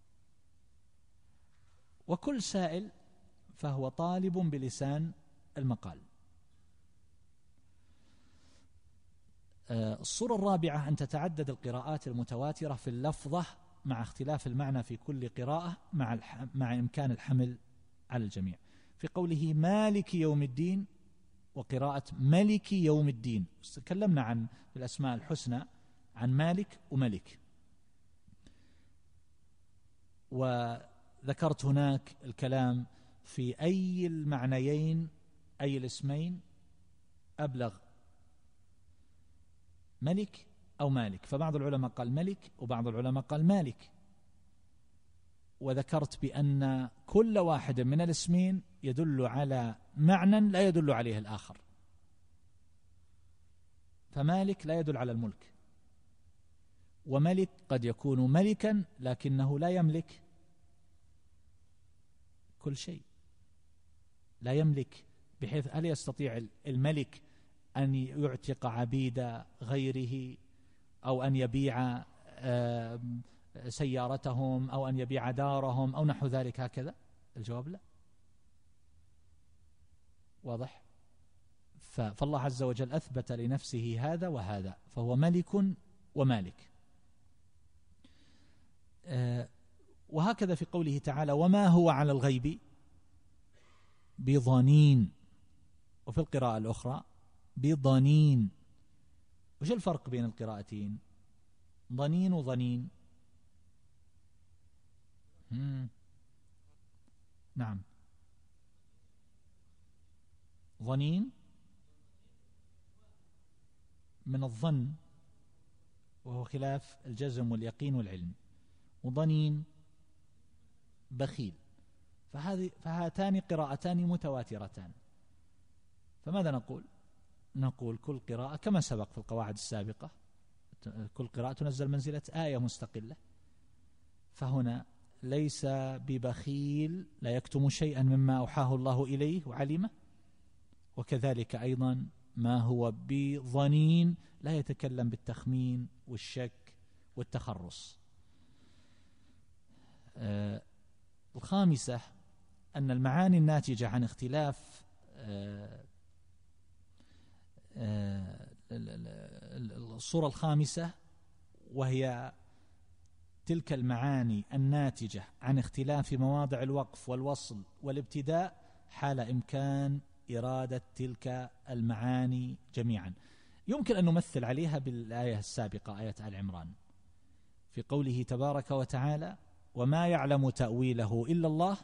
وكل سائل فهو طالب بلسان المقال. الصورة الرابعة أن تتعدد القراءات المتواترة في اللفظة مع اختلاف المعنى في كل قراءة مع إمكان الحمل على الجميع. في قوله مالك يوم الدين وقراءة ملك يوم الدين. تكلمنا عن الأسماء الحسنى، عن مالك وملك، وذكرت هناك الكلام في أي المعنيين أي الاسمين أبلغ، ملك أو مالك. فبعض العلماء قال ملك وبعض العلماء قال مالك، وذكرت بأن كل واحد من الاسمين يدل على معنى لا يدل عليه الآخر. فمالك لا يدل على الملك، وملك قد يكون ملكا لكنه لا يملك كل شيء، لا يملك بحيث هل يستطيع الملك أن يعتق عبيد غيره أو أن يبيع سيارتهم أو أن يبيع دارهم أو نحو ذلك هكذا؟ الجواب لا. واضح؟ فالله عز وجل أثبت لنفسه هذا وهذا، فهو ملك ومالك. وهكذا في قوله تعالى وما هو على الغيب بضنين، وفي القراءة الأخرى بضنين. وش الفرق بين القراءتين؟ ضنين وضنين. نعم، ضنين من الظن وهو خلاف الجزم واليقين والعلم، وضنين بخيل. فهاتان قراءتان متواترتان. فماذا نقول؟ نقول كل قراءة كما سبق في القواعد السابقة، كل قراءة تنزل منزلة آية مستقلة. فهنا ليس ببخيل لا يكتم شيئا مما أوحاه الله إليه وعلمه، وكذلك أيضا ما هو بظنين لا يتكلم بالتخمين والشك والتخرص. الخامسة أن المعاني الناتجة عن اختلاف الصورة الخامسة، وهي تلك المعاني الناتجة عن اختلاف مواضع الوقف والوصل والابتداء حال إمكان إرادة تلك المعاني جميعا. يمكن أن نمثل عليها بالآية السابقة، آية آل عمران، في قوله تبارك وتعالى وما يعلم تأويله إلا الله،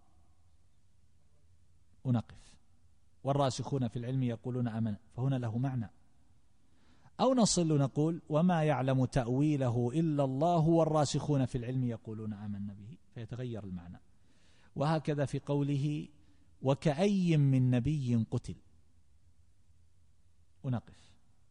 ونقف والراسخون في العلم يقولون آمنا، فهنا له معنى. أو نصل نقول وما يعلم تأويله إلا الله والراسخون في العلم يقولون آمنا به، فيتغير المعنى. وهكذا في قوله وكأي من نبي قتل، ونقف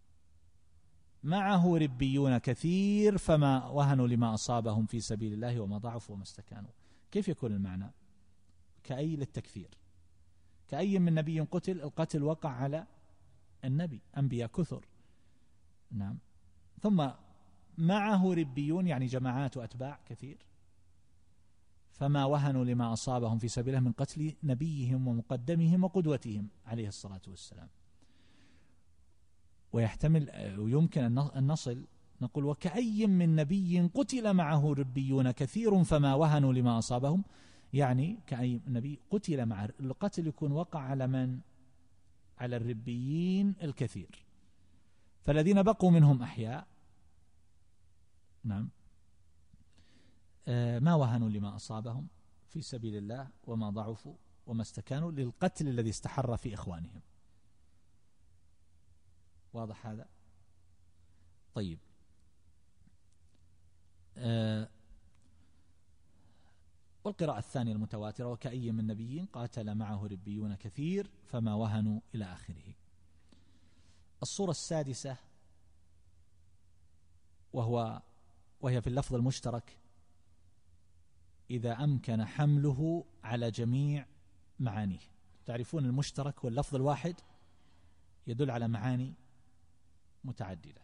معه ربيون كثير فما وهنوا لما أصابهم في سبيل الله وما ضعفوا وما استكانوا. كيف يكون المعنى؟ كأي للتكثير، كأي من نبي قتل، القتل وقع على النبي، أنبياء كثر. نعم. ثم معه ربيون يعني جماعات وأتباع كثير، فما وهنوا لما أصابهم في سبيله من قتل نبيهم ومقدمهم وقدوتهم عليه الصلاة والسلام. ويحتمل ويمكن أن نصل نقول وكأي من نبي قتل معه ربيون كثير فما وهنوا لما أصابهم، يعني كأي نبي قتل مع القتل يكون وقع على من؟ على الربيين الكثير، فالذين بقوا منهم أحياء نعم ما وهنوا لما أصابهم في سبيل الله وما ضعفوا وما استكانوا للقتل الذي استحر في إخوانهم. واضح هذا؟ طيب. والقراءة الثانية المتواترة وكأي من نبي قاتل معه ربيون كثير فما وهنوا إلى آخره. الصورة السادسة وهي في اللفظ المشترك إذا أمكن حمله على جميع معانيه. تعرفون المشترك واللفظ الواحد يدل على معاني متعددة،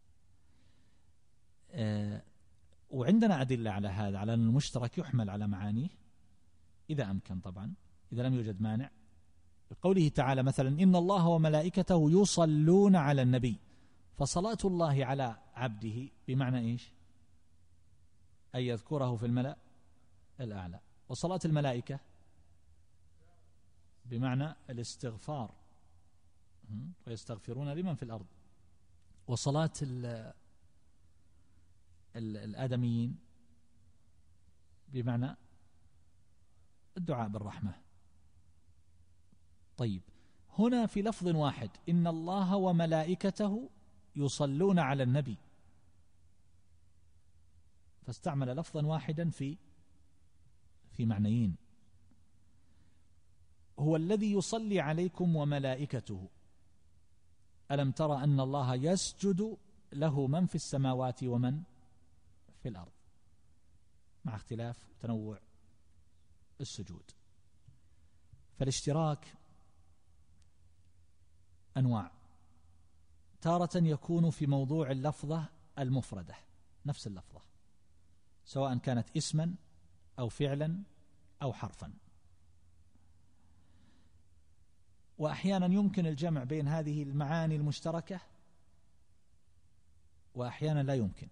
وعندنا أدلة على هذا، على أن المشترك يحمل على معانيه إذا أمكن، طبعا إذا لم يوجد مانع. بقوله تعالى مثلا إن الله وملائكته يصلون على النبي، فصلاة الله على عبده بمعنى إيش؟ أن يذكره في الملأ الأعلى. وصلاة الملائكة بمعنى الاستغفار ويستغفرون لمن في الأرض. وصلاة الآدميين بمعنى الدعاء بالرحمة. طيب، هنا في لفظ واحد إن الله وملائكته يصلون على النبي، فاستعمل لفظا واحدا في معنيين. هو الذي يصلي عليكم وملائكته، ألم ترى أن الله يسجد له من في السماوات ومن في الأرض، مع اختلاف تنوع السجود. فالاشتراك أنواع، تارة يكون في موضوع اللفظة المفردة، نفس اللفظة سواء كانت اسما أو فعلا أو حرفا، وأحيانا يمكن الجمع بين هذه المعاني المشتركة وأحيانا لا يمكن،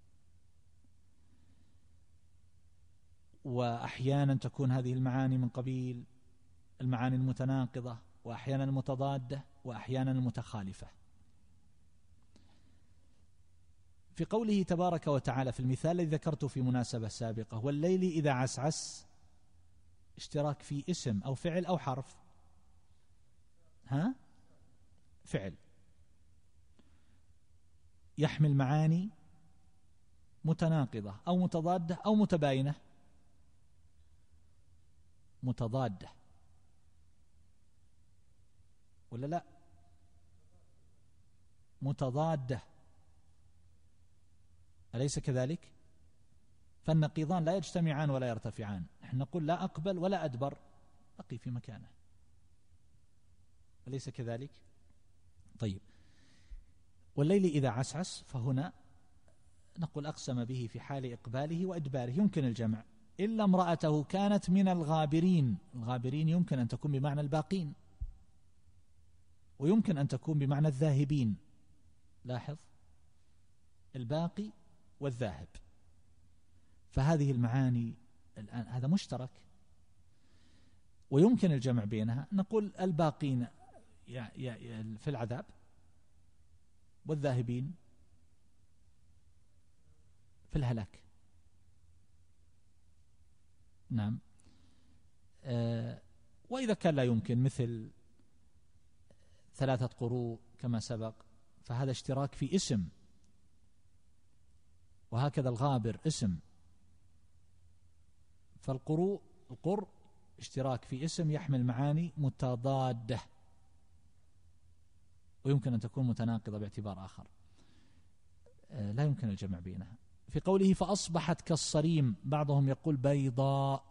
وأحيانا تكون هذه المعاني من قبيل المعاني المتناقضة، وأحيانا المتضادة، وأحيانا المتخالفة. في قوله تبارك وتعالى في المثال الذي ذكرته في مناسبة سابقة والليل إذا عسعس، اشتراك في اسم أو فعل أو حرف؟ فعل يحمل معاني متناقضة أو متضادة أو متباينة. متضادة ولا لا؟ متضادة، أليس كذلك؟ فالنقيضان لا يجتمعان ولا يرتفعان. نحن نقول لا أقبل ولا أدبر، بقي في مكانه، أليس كذلك؟ طيب، والليل إذا عسعس، فهنا نقول أقسم به في حال إقباله وإدباره، يمكن الجمع إلا امرأته كانت من الغابرين. الغابرين يمكن أن تكون بمعنى الباقين، ويمكن أن تكون بمعنى الذاهبين. لاحظ الباقي والذاهب، فهذه المعاني الآن هذا مشترك، ويمكن الجمع بينها. نقول الباقين في العذاب والذاهبين في الهلاك. نعم. وإذا كان لا يمكن مثل 3 قروء كما سبق، فهذا اشتراك في اسم، وهكذا الغابر اسم. فالقروء القر اشتراك في اسم يحمل معاني متضادة، ويمكن أن تكون متناقضة باعتبار آخر، لا يمكن الجمع بينها. في قوله فأصبحت كالصريم، بعضهم يقول بيضاء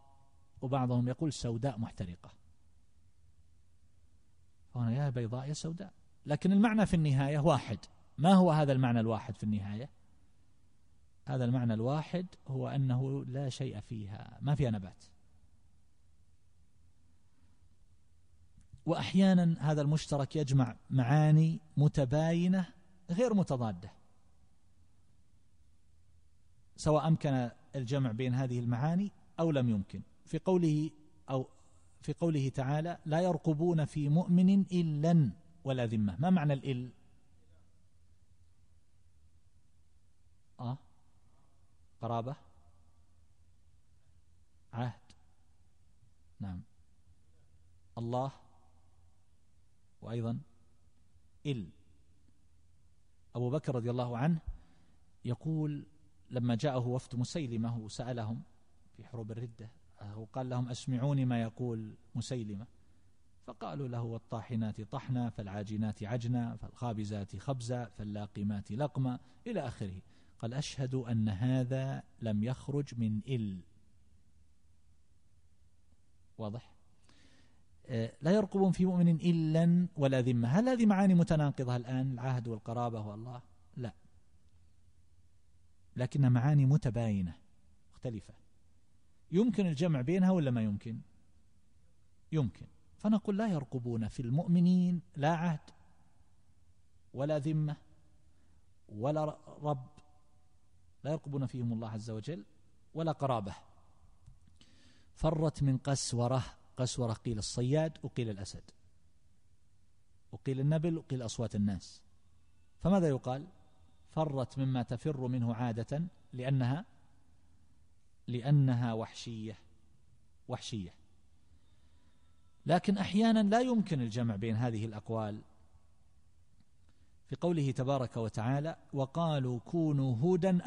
وبعضهم يقول سوداء محترقة، فهنا يا بيضاء يا سوداء، لكن المعنى في النهاية واحد. ما هو هذا المعنى الواحد في النهاية؟ هذا المعنى الواحد هو أنه لا شيء فيها، ما فيها نبات. وأحيانا هذا المشترك يجمع معاني متباينة غير متضادة، سواء أمكن الجمع بين هذه المعاني أو لم يمكن. في قوله تعالى: لا يرقبون في مؤمن إلا ولا ذمة. ما معنى الإل؟ قرابة، عهد، نعم، الله، وأيضا إل. أبو بكر رضي الله عنه يقول لما جاءه وفد مسيلمة وسألهم في حروب الردة وقال لهم: أسمعوني ما يقول مسيلمة. فقالوا له: والطاحنات طحنا، فالعاجنات عجنا، فالخابزات خبزا، فاللاقمات لقما، إلى آخره. قال: أشهد أن هذا لم يخرج من إل. واضح؟ لا يرقبون في مؤمن إلا ولا ذمة. هل هذه معاني متناقضة الآن، العهد والقرابة والله؟ لا، لكنها معاني متباينة مختلفة. يمكن الجمع بينها ولا ما يمكن؟ يمكن. فنقول: لا يرقبون في المؤمنين لا عهد ولا ذمة ولا رب، لا يرقبون فيهم الله عز وجل، ولا قرابة. فرت من قسورة. قسورة قيل الصياد وقيل الأسد وقيل النبل وقيل أصوات الناس. فماذا يقال؟ فرت مما تفر منه عادة لأنها وحشية. لكن أحيانا لا يمكن الجمع بين هذه الأقوال. في قوله تبارك وتعالى: وقالوا كونوا هودا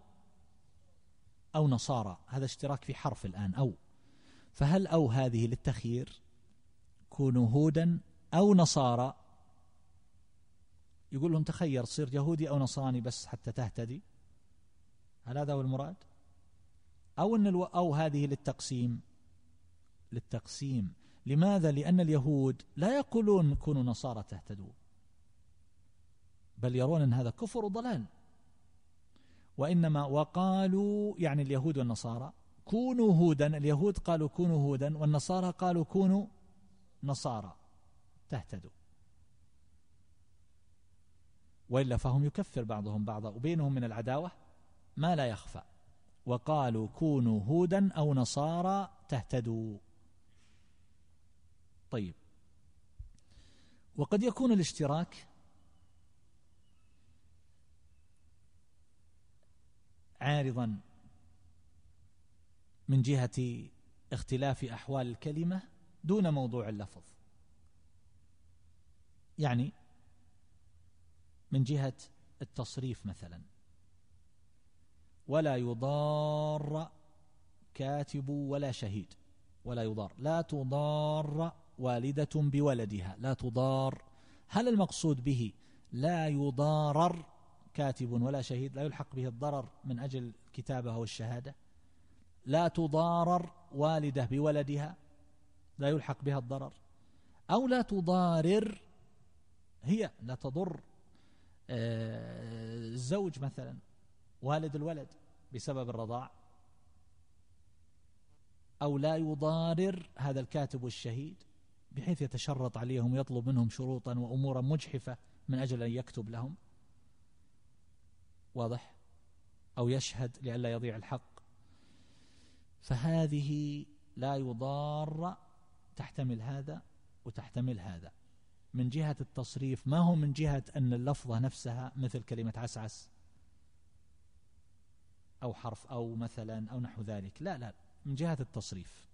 أو نصارى. هذا اشتراك في حرف الآن، أو. فهل أو هذه للتخيير؟ كونوا هودا أو نصارى. يقول لهم: تخير، صير يهودي أو نصراني بس حتى تهتدي. هل هذا هو المراد؟ أو أن أو هذه للتقسيم. لماذا؟ لأن اليهود لا يقولون كونوا نصارى تهتدوا، بل يرون أن هذا كفر وضلال. وإنما وقالوا، يعني اليهود والنصارى، كونوا هودا. اليهود قالوا كونوا هودا، والنصارى قالوا كونوا نصارى تهتدوا. وإلا فهم يكفر بعضهم بعضا، وبينهم من العداوة ما لا يخفى. وقالوا كونوا هودا أو نصارى تهتدوا. طيب، وقد يكون الاشتراك عارضا من جهة اختلاف أحوال الكلمة دون موضوع اللفظ، يعني من جهة التصريف مثلا: ولا يضار كاتب ولا شهيد. ولا يضار، لا تضار والدة بولدها. لا تضار، هل المقصود به لا يضارر كاتب ولا شهيد، لا يلحق به الضرر من أجل الكتابة أو الشهادة؟ لا تضارر والدة بولدها، لا يلحق بها الضرر. أو لا تضارر، هي لا تضر الزوج مثلا، والد الولد بسبب الرضاع. أو لا يضارر هذا الكاتب والشهيد، بحيث يتشرط عليهم ويطلب منهم شروطا وأمورا مجحفة من أجل أن يكتب لهم. واضح؟ أو يشهد لئلا يضيع الحق. فهذه لا يضار تحتمل هذا وتحتمل هذا من جهة التصريف، ما هو من جهة أن اللفظة نفسها مثل كلمة عسعس أو حرف أو مثلا أو نحو ذلك. لا، من جهة التصريف.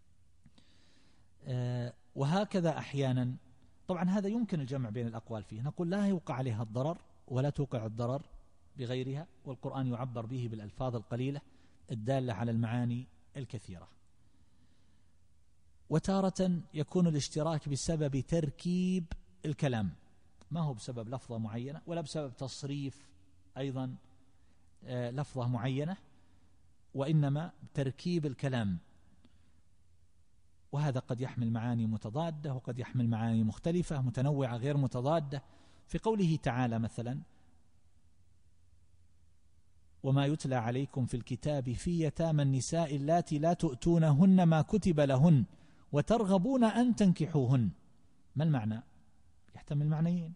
وهكذا أحيانا. طبعا هذا يمكن الجمع بين الأقوال فيه. نقول: لا يوقع عليها الضرر ولا توقع الضرر بغيرها، والقرآن يعبر به بالألفاظ القليلة الدالة على المعاني الكثيرة. وتارة يكون الاشتراك بسبب تركيب الكلام، ما هو بسبب لفظة معينة ولا بسبب تصريف أيضا لفظة معينة، وإنما تركيب الكلام. وهذا قد يحمل معاني متضادة وقد يحمل معاني مختلفة متنوعة غير متضادة. في قوله تعالى مثلا: وما يتلى عليكم في الكتاب في يتامى النساء اللاتي لا تؤتونهن ما كتب لهن وترغبون أن تنكحوهن، ما المعنى؟ يحتمل معنيين.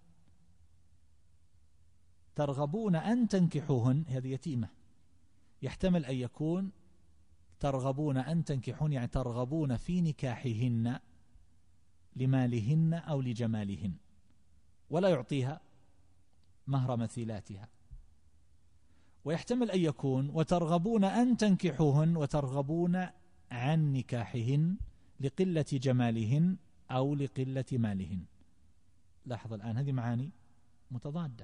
ترغبون أن تنكحوهن هذه يتيمة، يحتمل أن يكون ترغبون أن تنكحون يعني ترغبون في نكاحهن لمالهن أو لجمالهن، ولا يعطيها مهر مثيلاتها. ويحتمل أن يكون وترغبون أن تنكحوهن وترغبون عن نكاحهن لقلة جمالهن أو لقلة مالهن. لاحظ الآن هذه معاني متضادة،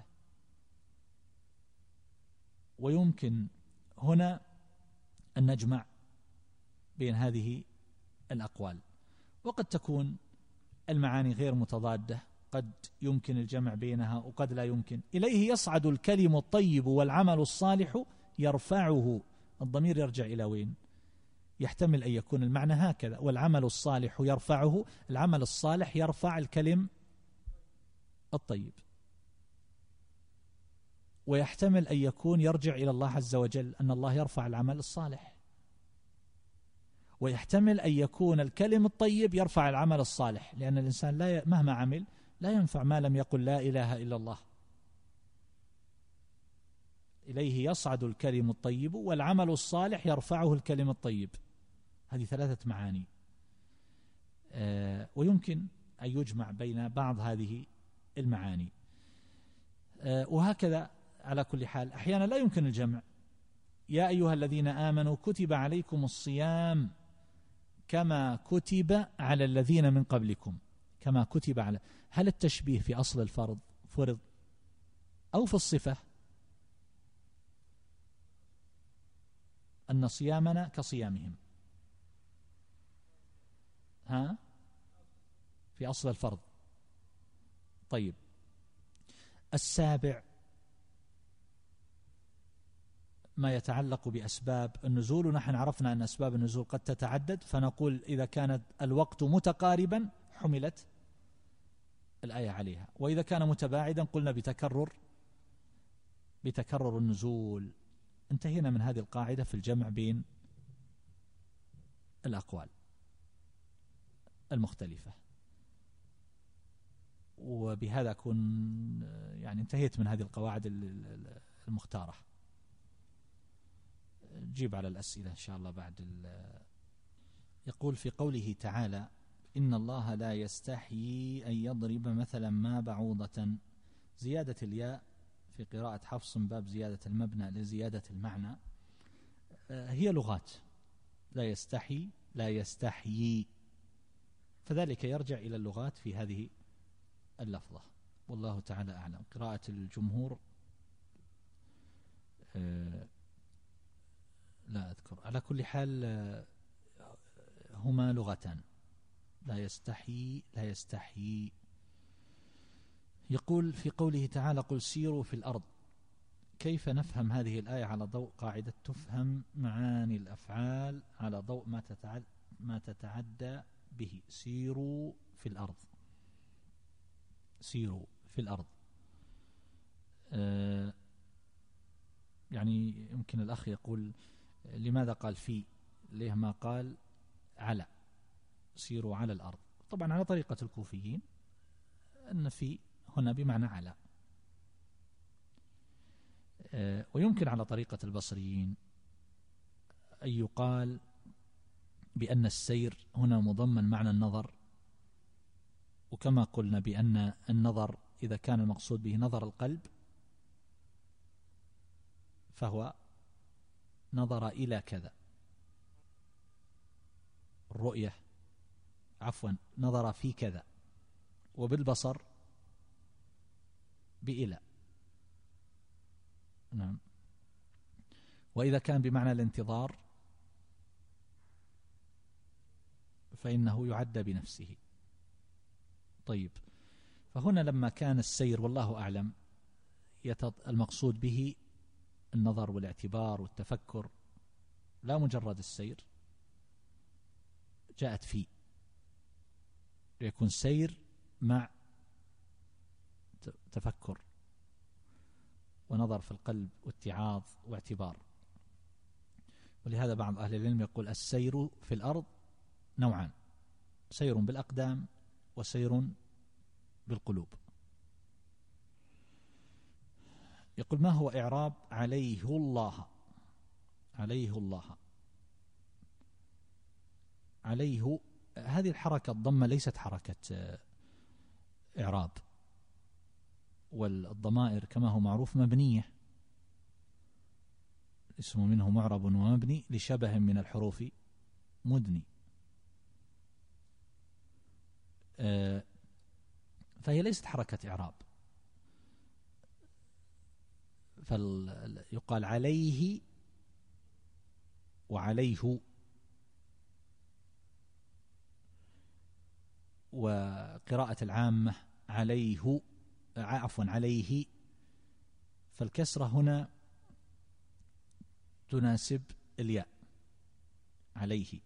ويمكن هنا أن نجمع بين هذه الأقوال. وقد تكون المعاني غير متضادة، قد يمكن الجمع بينها وقد لا يمكن. إليه يصعد الكلم الطيب والعمل الصالح يرفعه. الضمير يرجع إلى وين؟ يحتمل أن يكون المعنى هكذا: والعمل الصالح يرفعه، العمل الصالح يرفع الكلم الطيب. ويحتمل أن يكون يرجع إلى الله عز وجل، أن الله يرفع العمل الصالح. ويحتمل أن يكون الكلم الطيب يرفع العمل الصالح، لأن الإنسان مهما عمل لا ينفع ما لم يقل لا إله إلا الله. إليه يصعد الكلم الطيب والعمل الصالح يرفعه الكلم الطيب. هذه ثلاثة معاني، ويمكن أن يجمع بين بعض هذه المعاني، وهكذا. على كل حال أحيانا لا يمكن الجمع. يا أيها الذين آمنوا كتب عليكم الصيام كما كتب على الذين من قبلكم. كما كتب على، هل التشبيه في أصل الفرض فرض أو في الصفة؟ أن صيامنا كصيامهم، في أصل الفرض. طيب، السابع ما يتعلق بأسباب النزول. ونحن عرفنا أن أسباب النزول قد تتعدد، فنقول إذا كانت الوقت متقاربا حملت الآية عليها، وإذا كان متباعدا قلنا بتكرر النزول. انتهينا من هذه القاعدة في الجمع بين الأقوال المختلفة، وبهذا أكون يعني انتهيت من هذه القواعد المختارة. جيب على الأسئلة إن شاء الله بعد. يقول في قوله تعالى: إن الله لا يستحيي أن يضرب مثلا ما بعوضة، زيادة الياء في قراءة حفص باب زيادة المبنى لزيادة المعنى، هي لغات. لا يستحي، لا يستحيي، فذلك يرجع إلى اللغات في هذه اللفظة، والله تعالى أعلم. قراءة الجمهور لا أذكر. على كل حال هما لغتان، لا يستحي لا يستحيي. يقول في قوله تعالى: قل سيروا في الأرض. كيف نفهم هذه الآية على ضوء قاعدة تفهم معاني الأفعال على ضوء ما تتعدى به؟ سيروا في الأرض، سيروا في الأرض. يعني يمكن الأخ يقول لماذا قال في، ليه ما قال على؟ سيروا على الأرض. طبعا على طريقة الكوفيين أن في هنا بمعنى على، ويمكن على طريقة البصريين أن يقال بأن السير هنا مضمن معنى النظر، وكما قلنا بأن النظر إذا كان المقصود به نظر القلب فهو نظر إلى كذا، الرؤية عفوا نظر في كذا، وبالبصر بإلى. نعم. وإذا كان بمعنى الانتظار فإنه يعد بنفسه. طيب، فهنا لما كان السير والله أعلم المقصود به النظر والاعتبار والتفكر لا مجرد السير، جاءت في يكون سير مع تفكر ونظر في القلب واتعاظ واعتبار. ولهذا بعض أهل العلم يقول السير في الأرض نوعان: سير بالأقدام وسير بالقلوب. يقول: ما هو إعراب عليه الله؟ عليه الله، عليه هذه الحركة الضمة ليست حركة إعراب، والضمائر كما هو معروف مبنية، اسم منه معرب ومبني لشبه من الحروف مدني، فهي ليست حركة إعراب. فيقال عليه وعليه، وقراءة العامة عليه، عفوا عليه، فالكسرة هنا تناسب الياء عليه.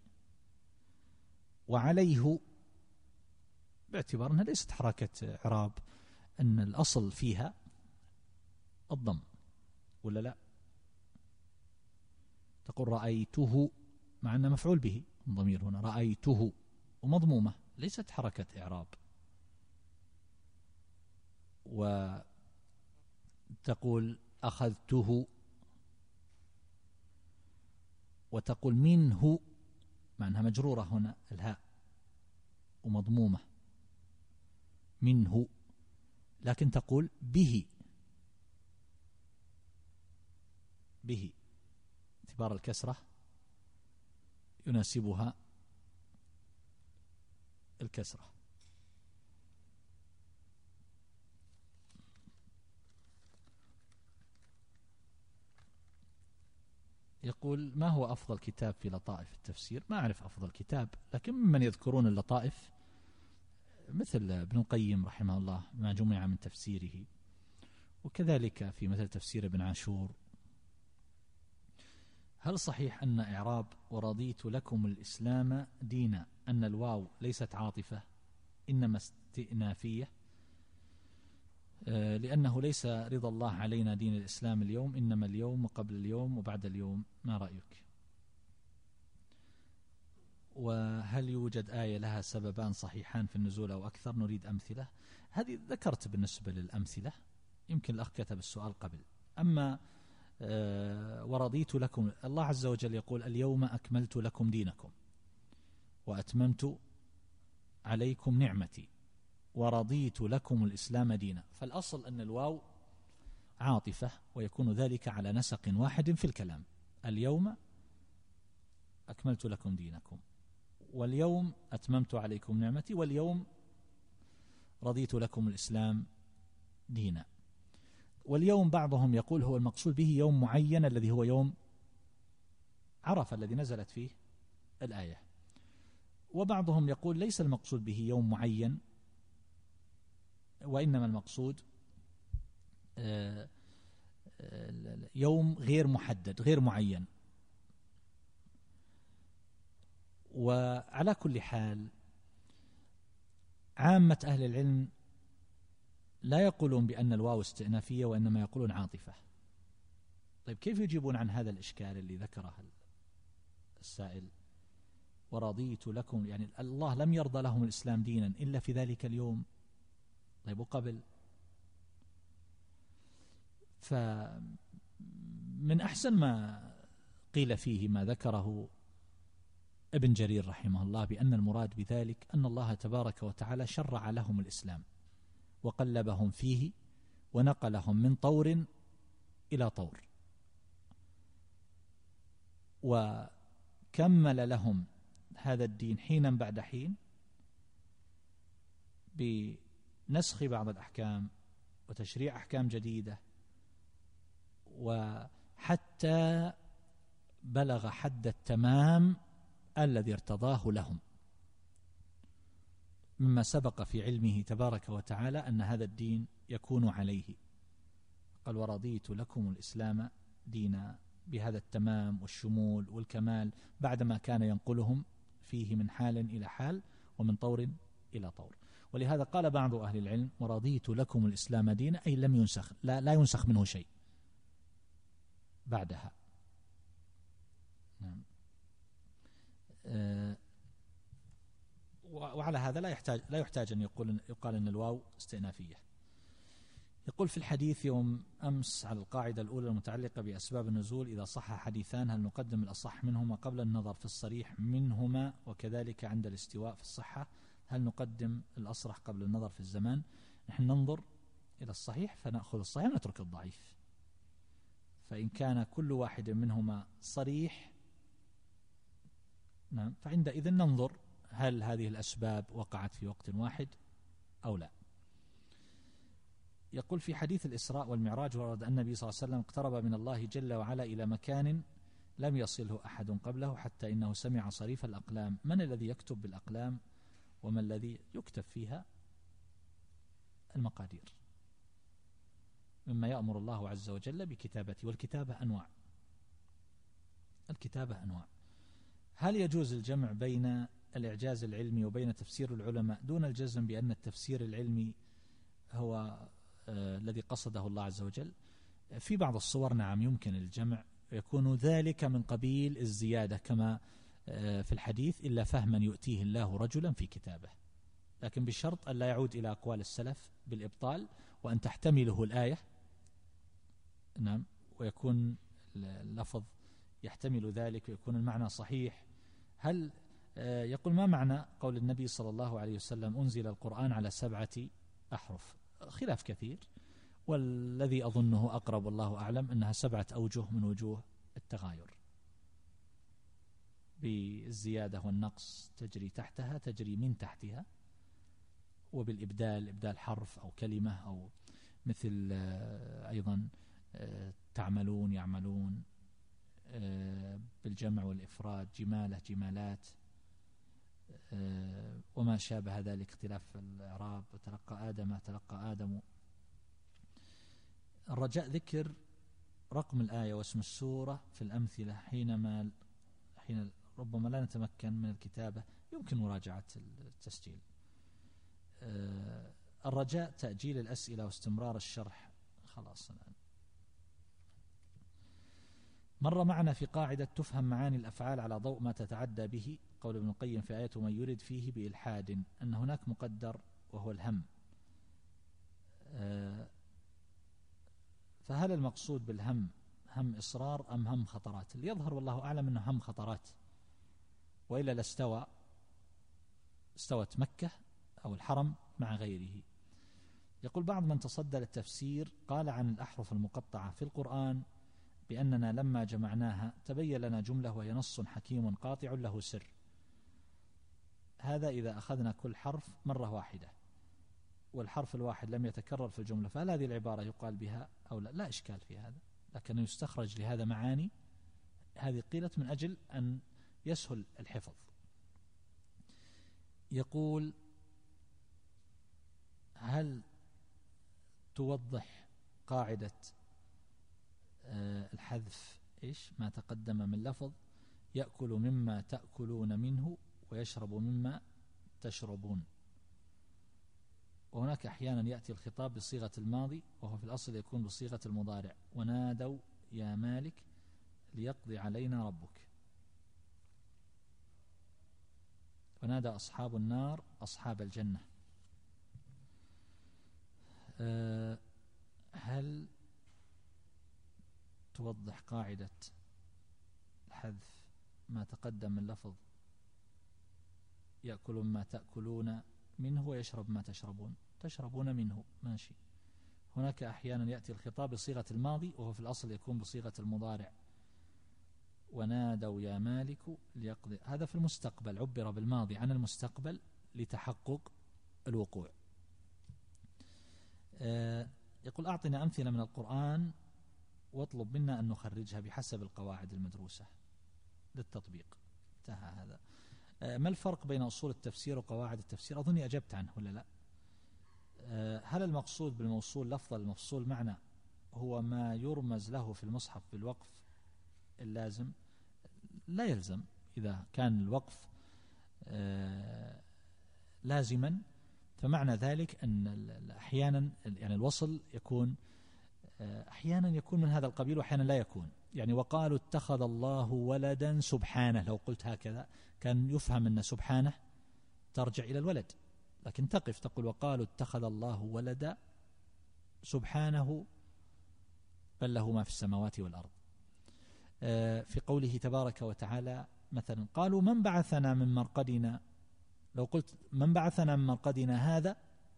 وعليه باعتبار أنها ليست حركة إعراب، أن الأصل فيها الضم، ولا لا؟ تقول رأيته مع أنه مفعول به، الضمير هنا رأيته ومضمومة، ليست حركة إعراب. وتقول أخذته، وتقول منه مع أنها مجرورة هنا الهاء ومضمومة منه، لكن تقول به، به اعتبار الكسرة يناسبها الكسرة. يقول: ما هو أفضل كتاب في لطائف التفسير؟ ما أعرف أفضل كتاب، لكن ممن يذكرون اللطائف مثل ابن القيم رحمه الله ما جمع من تفسيره، وكذلك في مثل تفسير ابن عاشور. هل صحيح أن إعراب ورضيت لكم الإسلام دينا أن الواو ليست عاطفة إنما استئنافية، لأنه ليس رضا الله علينا دين الإسلام اليوم، إنما اليوم وقبل اليوم وبعد اليوم، ما رأيك؟ وهل يوجد آية لها سببان صحيحان في النزول أو أكثر؟ نريد أمثلة. هذه ذكرت بالنسبة للأمثلة، يمكن الأخ كتب السؤال قبل. أما ورضيت لكم، الله عز وجل يقول: اليوم أكملت لكم دينكم وأتممت عليكم نعمتي ورضيت لكم الإسلام دينا. فالأصل أن الواو عاطفة، ويكون ذلك على نسق واحد في الكلام: اليوم أكملت لكم دينكم، واليوم أتممت عليكم نعمتي، واليوم رضيت لكم الإسلام دينا. واليوم بعضهم يقول هو المقصود به يوم معين الذي هو يوم عرفة الذي نزلت فيه الآية، وبعضهم يقول ليس المقصود به يوم معين، وإنما المقصود يوم غير محدد غير معين. وعلى كل حال عامة أهل العلم لا يقولون بأن الواو استئنافية، وإنما يقولون عاطفة. طيب كيف يجيبون عن هذا الإشكال اللي ذكره السائل؟ ورضيت لكم، يعني الله لم يرضى لهم الإسلام دينا إلا في ذلك اليوم. طيب وقبل؟ فمن أحسن ما قيل فيه ما ذكره ابن جرير رحمه الله، بأن المراد بذلك أن الله تبارك وتعالى شرع لهم الإسلام وقلبهم فيه ونقلهم من طور إلى طور، وكمل لهم هذا الدين حينا بعد حين بنسخ بعض الأحكام وتشريع أحكام جديدة، وحتى بلغ حد التمام الذي ارتضاه لهم، مما سبق في علمه تبارك وتعالى أن هذا الدين يكون عليه. قال: ورضيت لكم الإسلام دينا، بهذا التمام والشمول والكمال، بعدما كان ينقلهم فيه من حال إلى حال ومن طور إلى طور. ولهذا قال بعض أهل العلم: ورضيت لكم الإسلام دينا، أي لم ينسخ، لا ينسخ منه شيء بعدها. نعم. وعلى هذا لا يحتاج أن يقال أن الواو استئنافية. يقول في الحديث يوم أمس على القاعدة الأولى المتعلقة بأسباب النزول: إذا صح حديثان هل نقدم الأصح منهما قبل النظر في الصريح منهما؟ وكذلك عند الاستواء في الصحة هل نقدم الأصرح قبل النظر في الزمان؟ نحن ننظر إلى الصحيح فنأخذ الصحيح ونترك الضعيف. فإن كان كل واحد منهما صريح، نعم، فعندئذ ننظر هل هذه الأسباب وقعت في وقت واحد أو لا. يقول في حديث الإسراء والمعراج: ورد أن النبي صلى الله عليه وسلم اقترب من الله جل وعلا إلى مكان لم يصله أحد قبله حتى إنه سمع صريف الأقلام. من الذي يكتب بالأقلام وما الذي يكتب فيها؟ المقادير، مما يأمر الله عز وجل بكتابته. والكتابة أنواع، الكتابة أنواع. هل يجوز الجمع بين الإعجاز العلمي وبين تفسير العلماء دون الجزم بأن التفسير العلمي هو الذي قصده الله عز وجل؟ في بعض الصور نعم يمكن الجمع، يكون ذلك من قبيل الزيادة كما في الحديث: إلا فهما يؤتيه الله رجلا في كتابه، لكن بشرط أن لا يعود إلى أقوال السلف بالإبطال، وأن تحتمله الآية، نعم، ويكون اللفظ يحتمل ذلك ويكون المعنى صحيح. هل يقول: ما معنى قول النبي صلى الله عليه وسلم أنزل القرآن على 7 أحرف؟ خلاف كثير، والذي أظنه أقرب والله أعلم أنها 7 أوجه من وجوه التغاير، بالزيادة والنقص تجري تحتها، تجري من تحتها، وبالإبدال، إبدال حرف أو كلمة، أو مثل أيضا تعملون يعملون، بالجمع والإفراد، جمالة جمالات، وما شابه ذلك، اختلاف الإعراب، وتلقى آدم تلقى آدم. الرجاء ذكر رقم الآية واسم السورة في الأمثلة حين ربما لا نتمكن من الكتابة، يمكن مراجعة التسجيل. الرجاء تأجيل الأسئلة واستمرار الشرح. خلاص الآن مر معنا في قاعدة تفهم معاني الأفعال على ضوء ما تتعدى به. قول ابن القيم في آية من يرد فيه بإلحاد أن هناك مقدر وهو الهم. فهل المقصود بالهم هم إصرار أم هم خطرات؟ اللي يظهر والله أعلم أنه هم خطرات، وإلا استوت مكة أو الحرم مع غيره. يقول: بعض من تصدى للتفسير قال عن الأحرف المقطعة في القرآن بأننا لما جمعناها تبين لنا جملة وهي نص حكيم قاطع له سر. هذا إذا أخذنا كل حرف مرة واحدة، والحرف الواحد لم يتكرر في الجملة، فهل هذه العبارة يقال بها أو لا؟ لا إشكال في هذا، لكن يستخرج لهذا معاني. هذه قيلت من أجل أن يسهل الحفظ. يقول: هل توضح قاعدة الحذف ما تقدم من لفظ يأكل مما تأكلون منه ويشرب مما تشربون؟ وهناك أحيانا يأتي الخطاب بصيغة الماضي وهو في الأصل يكون بصيغة المضارع: ونادوا يا مالك ليقضي علينا ربك. ونادى أصحاب النار أصحاب الجنة. هل توضح قاعدة الحذف ما تقدم من لفظ يأكل ما تأكلون منه ويشرب ما تشربون منه، ماشي. هناك أحيانا يأتي الخطاب بصيغة الماضي وهو في الأصل يكون بصيغة المضارع: ونادوا يا مالك ليقضي. هذا في المستقبل، عبر بالماضي عن المستقبل لتحقق الوقوع. يقول: أعطنا أمثلة من القرآن واطلب منا أن نخرجها بحسب القواعد المدروسة للتطبيق. انتهى هذا. ما الفرق بين أصول التفسير وقواعد التفسير؟ أظني أجبت عنه ولا لا؟ هل المقصود بالموصول لفظ المفصول معنى هو ما يرمز له في المصحف بالوقف اللازم؟ لا يلزم. إذا كان الوقف لازما فمعنى ذلك أن أحيانا يعني الوصل يكون أحيانا يكون من هذا القبيل وأحيانا لا يكون. يعني وقالوا اتخذ الله ولدا سبحانه، لو قلت هكذا كان يفهم أن سبحانه ترجع إلى الولد، لكن تقف تقول وقالوا اتخذ الله ولدا سبحانه بل له ما في السماوات والأرض. في قوله تبارك وتعالى مثلا قالوا من بعثنا من مرقدنا، لو قلت من بعثنا من مرقدنا هذا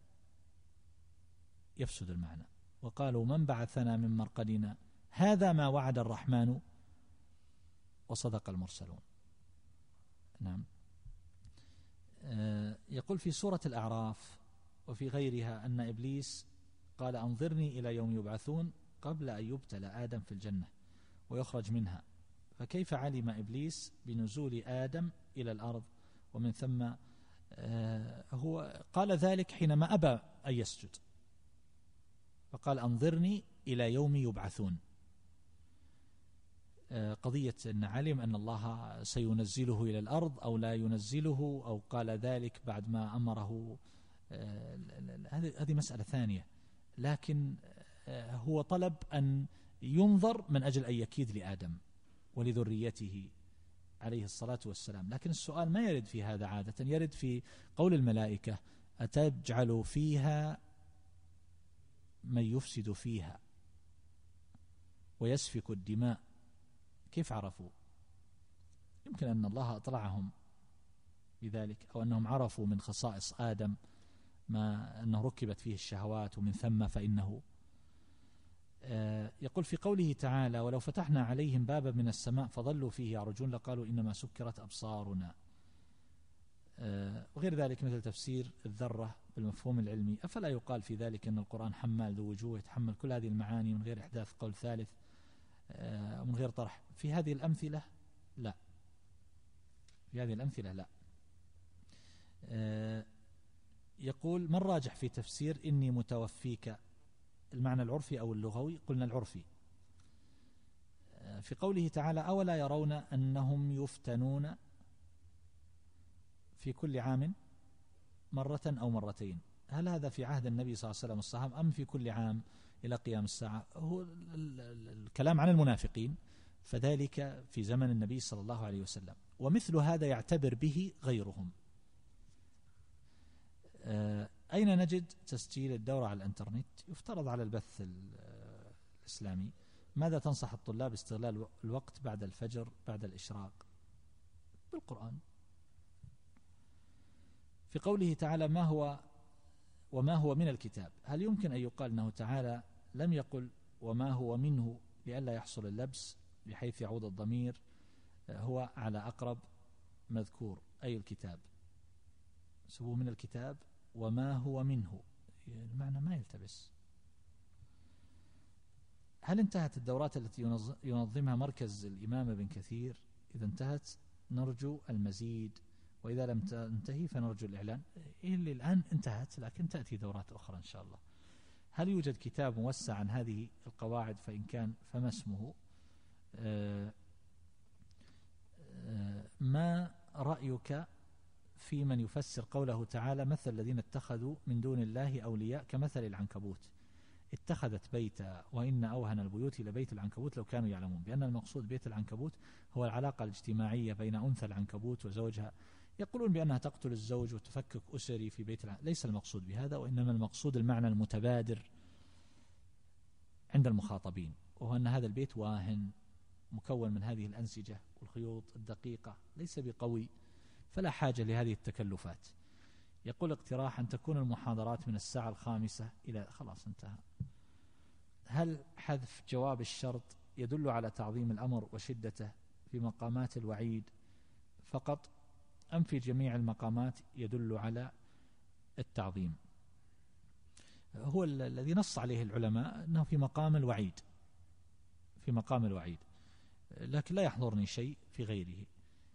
يفسد المعنى. وقالوا من بعثنا من مرقدنا هذا ما وعد الرحمن وصدق المرسلون. نعم. يقول في سورة الأعراف وفي غيرها أن إبليس قال أنظرني إلى يوم يبعثون قبل أن يبتلى آدم في الجنة ويخرج منها، فكيف علم إبليس بنزول آدم إلى الأرض؟ ومن ثم هو قال ذلك حينما أبى أن يسجد، فقال أنظرني إلى يوم يبعثون. قضية أن علم أن الله سينزله إلى الأرض أو لا ينزله أو قال ذلك بعد ما أمره، هذه مسألة ثانية، لكن هو طلب أن ينظر من أجل أن يكيد لآدم ولذريته عليه الصلاة والسلام. لكن السؤال ما يرد في هذا عادة، يرد في قول الملائكة أتجعل فيها من يفسد فيها ويسفك الدماء. كيف عرفوا؟ يمكن أن الله أطلعهم بذلك، أو أنهم عرفوا من خصائص آدم ما أنه ركبت فيه الشهوات ومن ثم فإنه يقول في قوله تعالى ولو فتحنا عليهم بابا من السماء فظلوا فيه يعرجون لقالوا إنما سكرت أبصارنا، وغير ذلك مثل تفسير الذرة بالمفهوم العلمي. أفلا يقال في ذلك أن القرآن حمال ذو وجوه يتحمل كل هذه المعاني من غير إحداث قول ثالث ومن غير طرح؟ في هذه الأمثلة لا، في هذه الأمثلة لا. يقول من راجح في تفسير إني متوفيك، المعنى العرفي أو اللغوي؟ قلنا العرفي. في قوله تعالى أولا يرون أنهم يفتنون في كل عام مرة أو مرتين، هل هذا في عهد النبي صلى الله عليه وسلم والصحابة أم في كل عام إلى قيام الساعة؟ هو الكلام عن المنافقين فذلك في زمن النبي صلى الله عليه وسلم، ومثل هذا يعتبر به غيرهم. أين نجد تسجيل الدورة على الإنترنت؟ يفترض على البث الإسلامي. ماذا تنصح الطلاب باستغلال الوقت بعد الفجر بعد الإشراق؟ بالقرآن. في قوله تعالى وما هو من الكتاب، هل يمكن أن يقال أنه تعالى لم يقل وما هو منه لئلا يحصل اللبس بحيث يعود الضمير هو على أقرب مذكور أي الكتاب؟ سبوه من الكتاب وما هو منه، المعنى ما يلتبس. هل انتهت الدورات التي ينظمها مركز الإمام ابن كثير؟ إذا انتهت نرجو المزيد، وإذا لم تنتهي فنرجو الإعلان. اللي الآن انتهت لكن تأتي دورات أخرى إن شاء الله. هل يوجد كتاب موسع عن هذه القواعد؟ فإن كان فما اسمه؟ ما رأيك في من يفسر قوله تعالى مثل الذين اتخذوا من دون الله أولياء كمثل العنكبوت اتخذت بيتا وإن أوهن البيوت لبيت العنكبوت لو كانوا يعلمون، بأن المقصود بيت العنكبوت هو العلاقة الاجتماعية بين أنثى العنكبوت وزوجها. يقولون بأنها تقتل الزوج وتفكك أسري في بيت ليس المقصود بهذا، وإنما المقصود المعنى المتبادر عند المخاطبين، وهو أن هذا البيت واهن مكون من هذه الأنسجة والخيوط الدقيقة ليس بقوي، فلا حاجة لهذه التكلفات. يقول اقتراح أن تكون المحاضرات من الساعة 5 إلى خلاص انتهى. هل حذف جواب الشرط يدل على تعظيم الأمر وشدته في مقامات الوعيد فقط أم في جميع المقامات يدل على التعظيم؟ هو الذي نص عليه العلماء أنه في مقام الوعيد، في مقام الوعيد، لكن لا يحضرني شيء في غيره.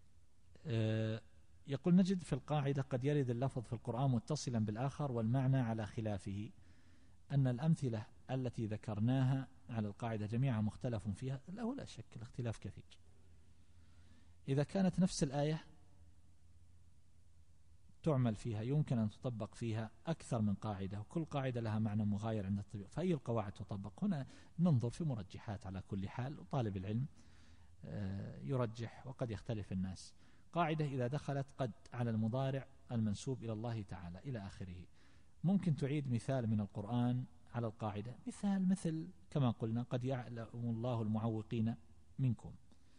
يقول نجد في القاعدة قد يرد اللفظ في القرآن متصلا بالآخر والمعنى على خلافه، أن الأمثلة التي ذكرناها على القاعدة جميعها مختلف فيها. لا شك الاختلاف كثير. إذا كانت نفس الآية تعمل فيها يمكن أن تطبق فيها أكثر من قاعدة، وكل قاعدة لها معنى مغاير عند التطبيق، فأي القواعد تطبق؟ هنا ننظر في مرجحات على كل حال، وطالب العلم يرجح وقد يختلف الناس. قاعدة إذا دخلت قد على المضارع المنسوب إلى الله تعالى إلى آخره. ممكن تعيد مثال من القرآن على القاعدة، مثل كما قلنا قد يعلم الله المعوقين منكم،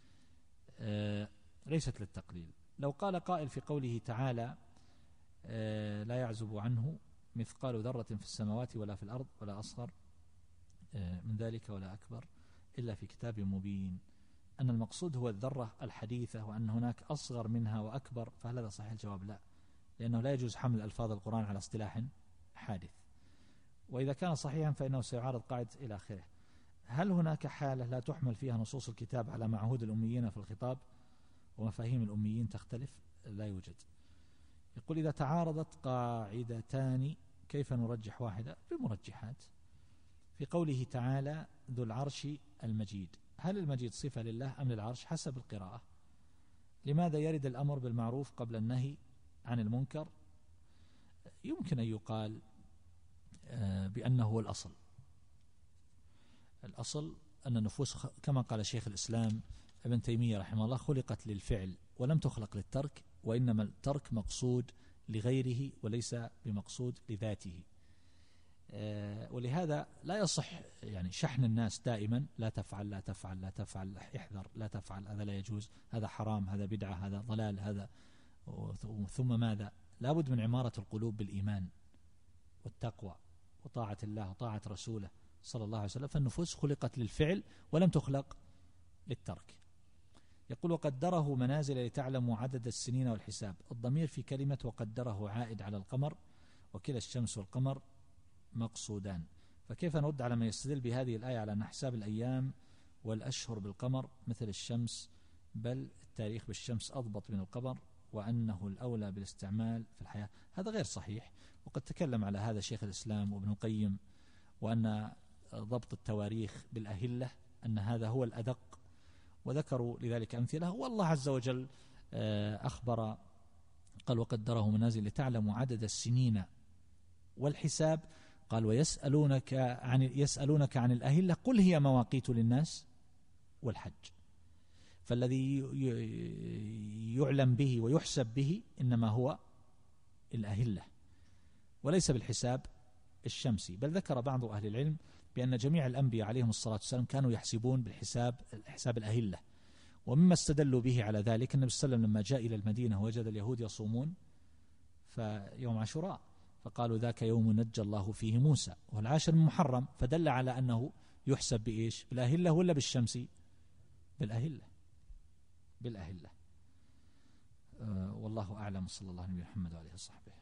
ليست للتقليل. لو قال قائل في قوله تعالى لا يعزب عنه مثقال ذرة في السماوات ولا في الأرض ولا أصغر من ذلك ولا أكبر إلا في كتاب مبين، أن المقصود هو الذرة الحديثة وأن هناك أصغر منها وأكبر، فهل هذا صحيح؟ الجواب لا، لأنه لا يجوز حمل ألفاظ القرآن على اصطلاح حادث، وإذا كان صحيحا فإنه سيعارض قاعدة إلى آخره. هل هناك حالة لا تحمل فيها نصوص الكتاب على معهود الأميين في الخطاب ومفاهيم الأميين تختلف؟ لا يوجد. يقول إذا تعارضت قاعدتان كيف نرجح واحدة؟ بمرجحات. في قوله تعالى ذو العرش المجيد، هل المجيد صفة لله أم للعرش؟ حسب القراءة. لماذا يرد الأمر بالمعروف قبل النهي عن المنكر؟ يمكن أن يقال بأنه هو الأصل أن النفوس كما قال شيخ الإسلام ابن تيمية رحمه الله خلقت للفعل ولم تخلق للترك، وإنما الترك مقصود لغيره وليس بمقصود لذاته. ولهذا لا يصح يعني شحن الناس دائما لا تفعل لا تفعل لا تفعل، احذر لا تفعل، هذا لا يجوز، هذا حرام، هذا بدعة، هذا ضلال، هذا. ثم ماذا؟ لابد من عمارة القلوب بالإيمان والتقوى وطاعة الله وطاعة رسوله صلى الله عليه وسلم، فالنفوس خلقت للفعل ولم تخلق للترك. يقول وقدره منازل لتعلموا عدد السنين والحساب، الضمير في كلمة وقدره عائد على القمر، وكلا الشمس والقمر مقصودان، فكيف نرد على من يستدل بهذه الآية على أن حساب الأيام والأشهر بالقمر مثل الشمس، بل التاريخ بالشمس أضبط من القمر، وأنه الأولى بالاستعمال في الحياة؟ هذا غير صحيح، وقد تكلم على هذا شيخ الإسلام وابن القيم، وأن ضبط التواريخ بالأهلة أن هذا هو الأدق، وذكروا لذلك أمثلة. والله عز وجل أخبر قال وقدره منازل لتعلموا عدد السنين والحساب، قال ويسألونك عن الأهلة قل هي مواقيت للناس والحج، فالذي يعلم به ويحسب به إنما هو الأهلة وليس بالحساب الشمسي. بل ذكر بعض أهل العلم بأن جميع الأنبياء عليهم الصلاة والسلام كانوا يحسبون بالحساب الأهلة، ومما استدلوا به على ذلك النبي صلى الله عليه وسلم لما جاء إلى المدينة وجد اليهود يصومون فيوم عاشوراء، فقالوا ذاك يوم نجى الله فيه موسى والعاشر من محرم، فدل على أنه يحسب بإيش؟ بالأهلة ولا بالشمسي؟ بالأهلة. والله أعلم، صلى الله عليه وسلم وعلى آله وصحبه.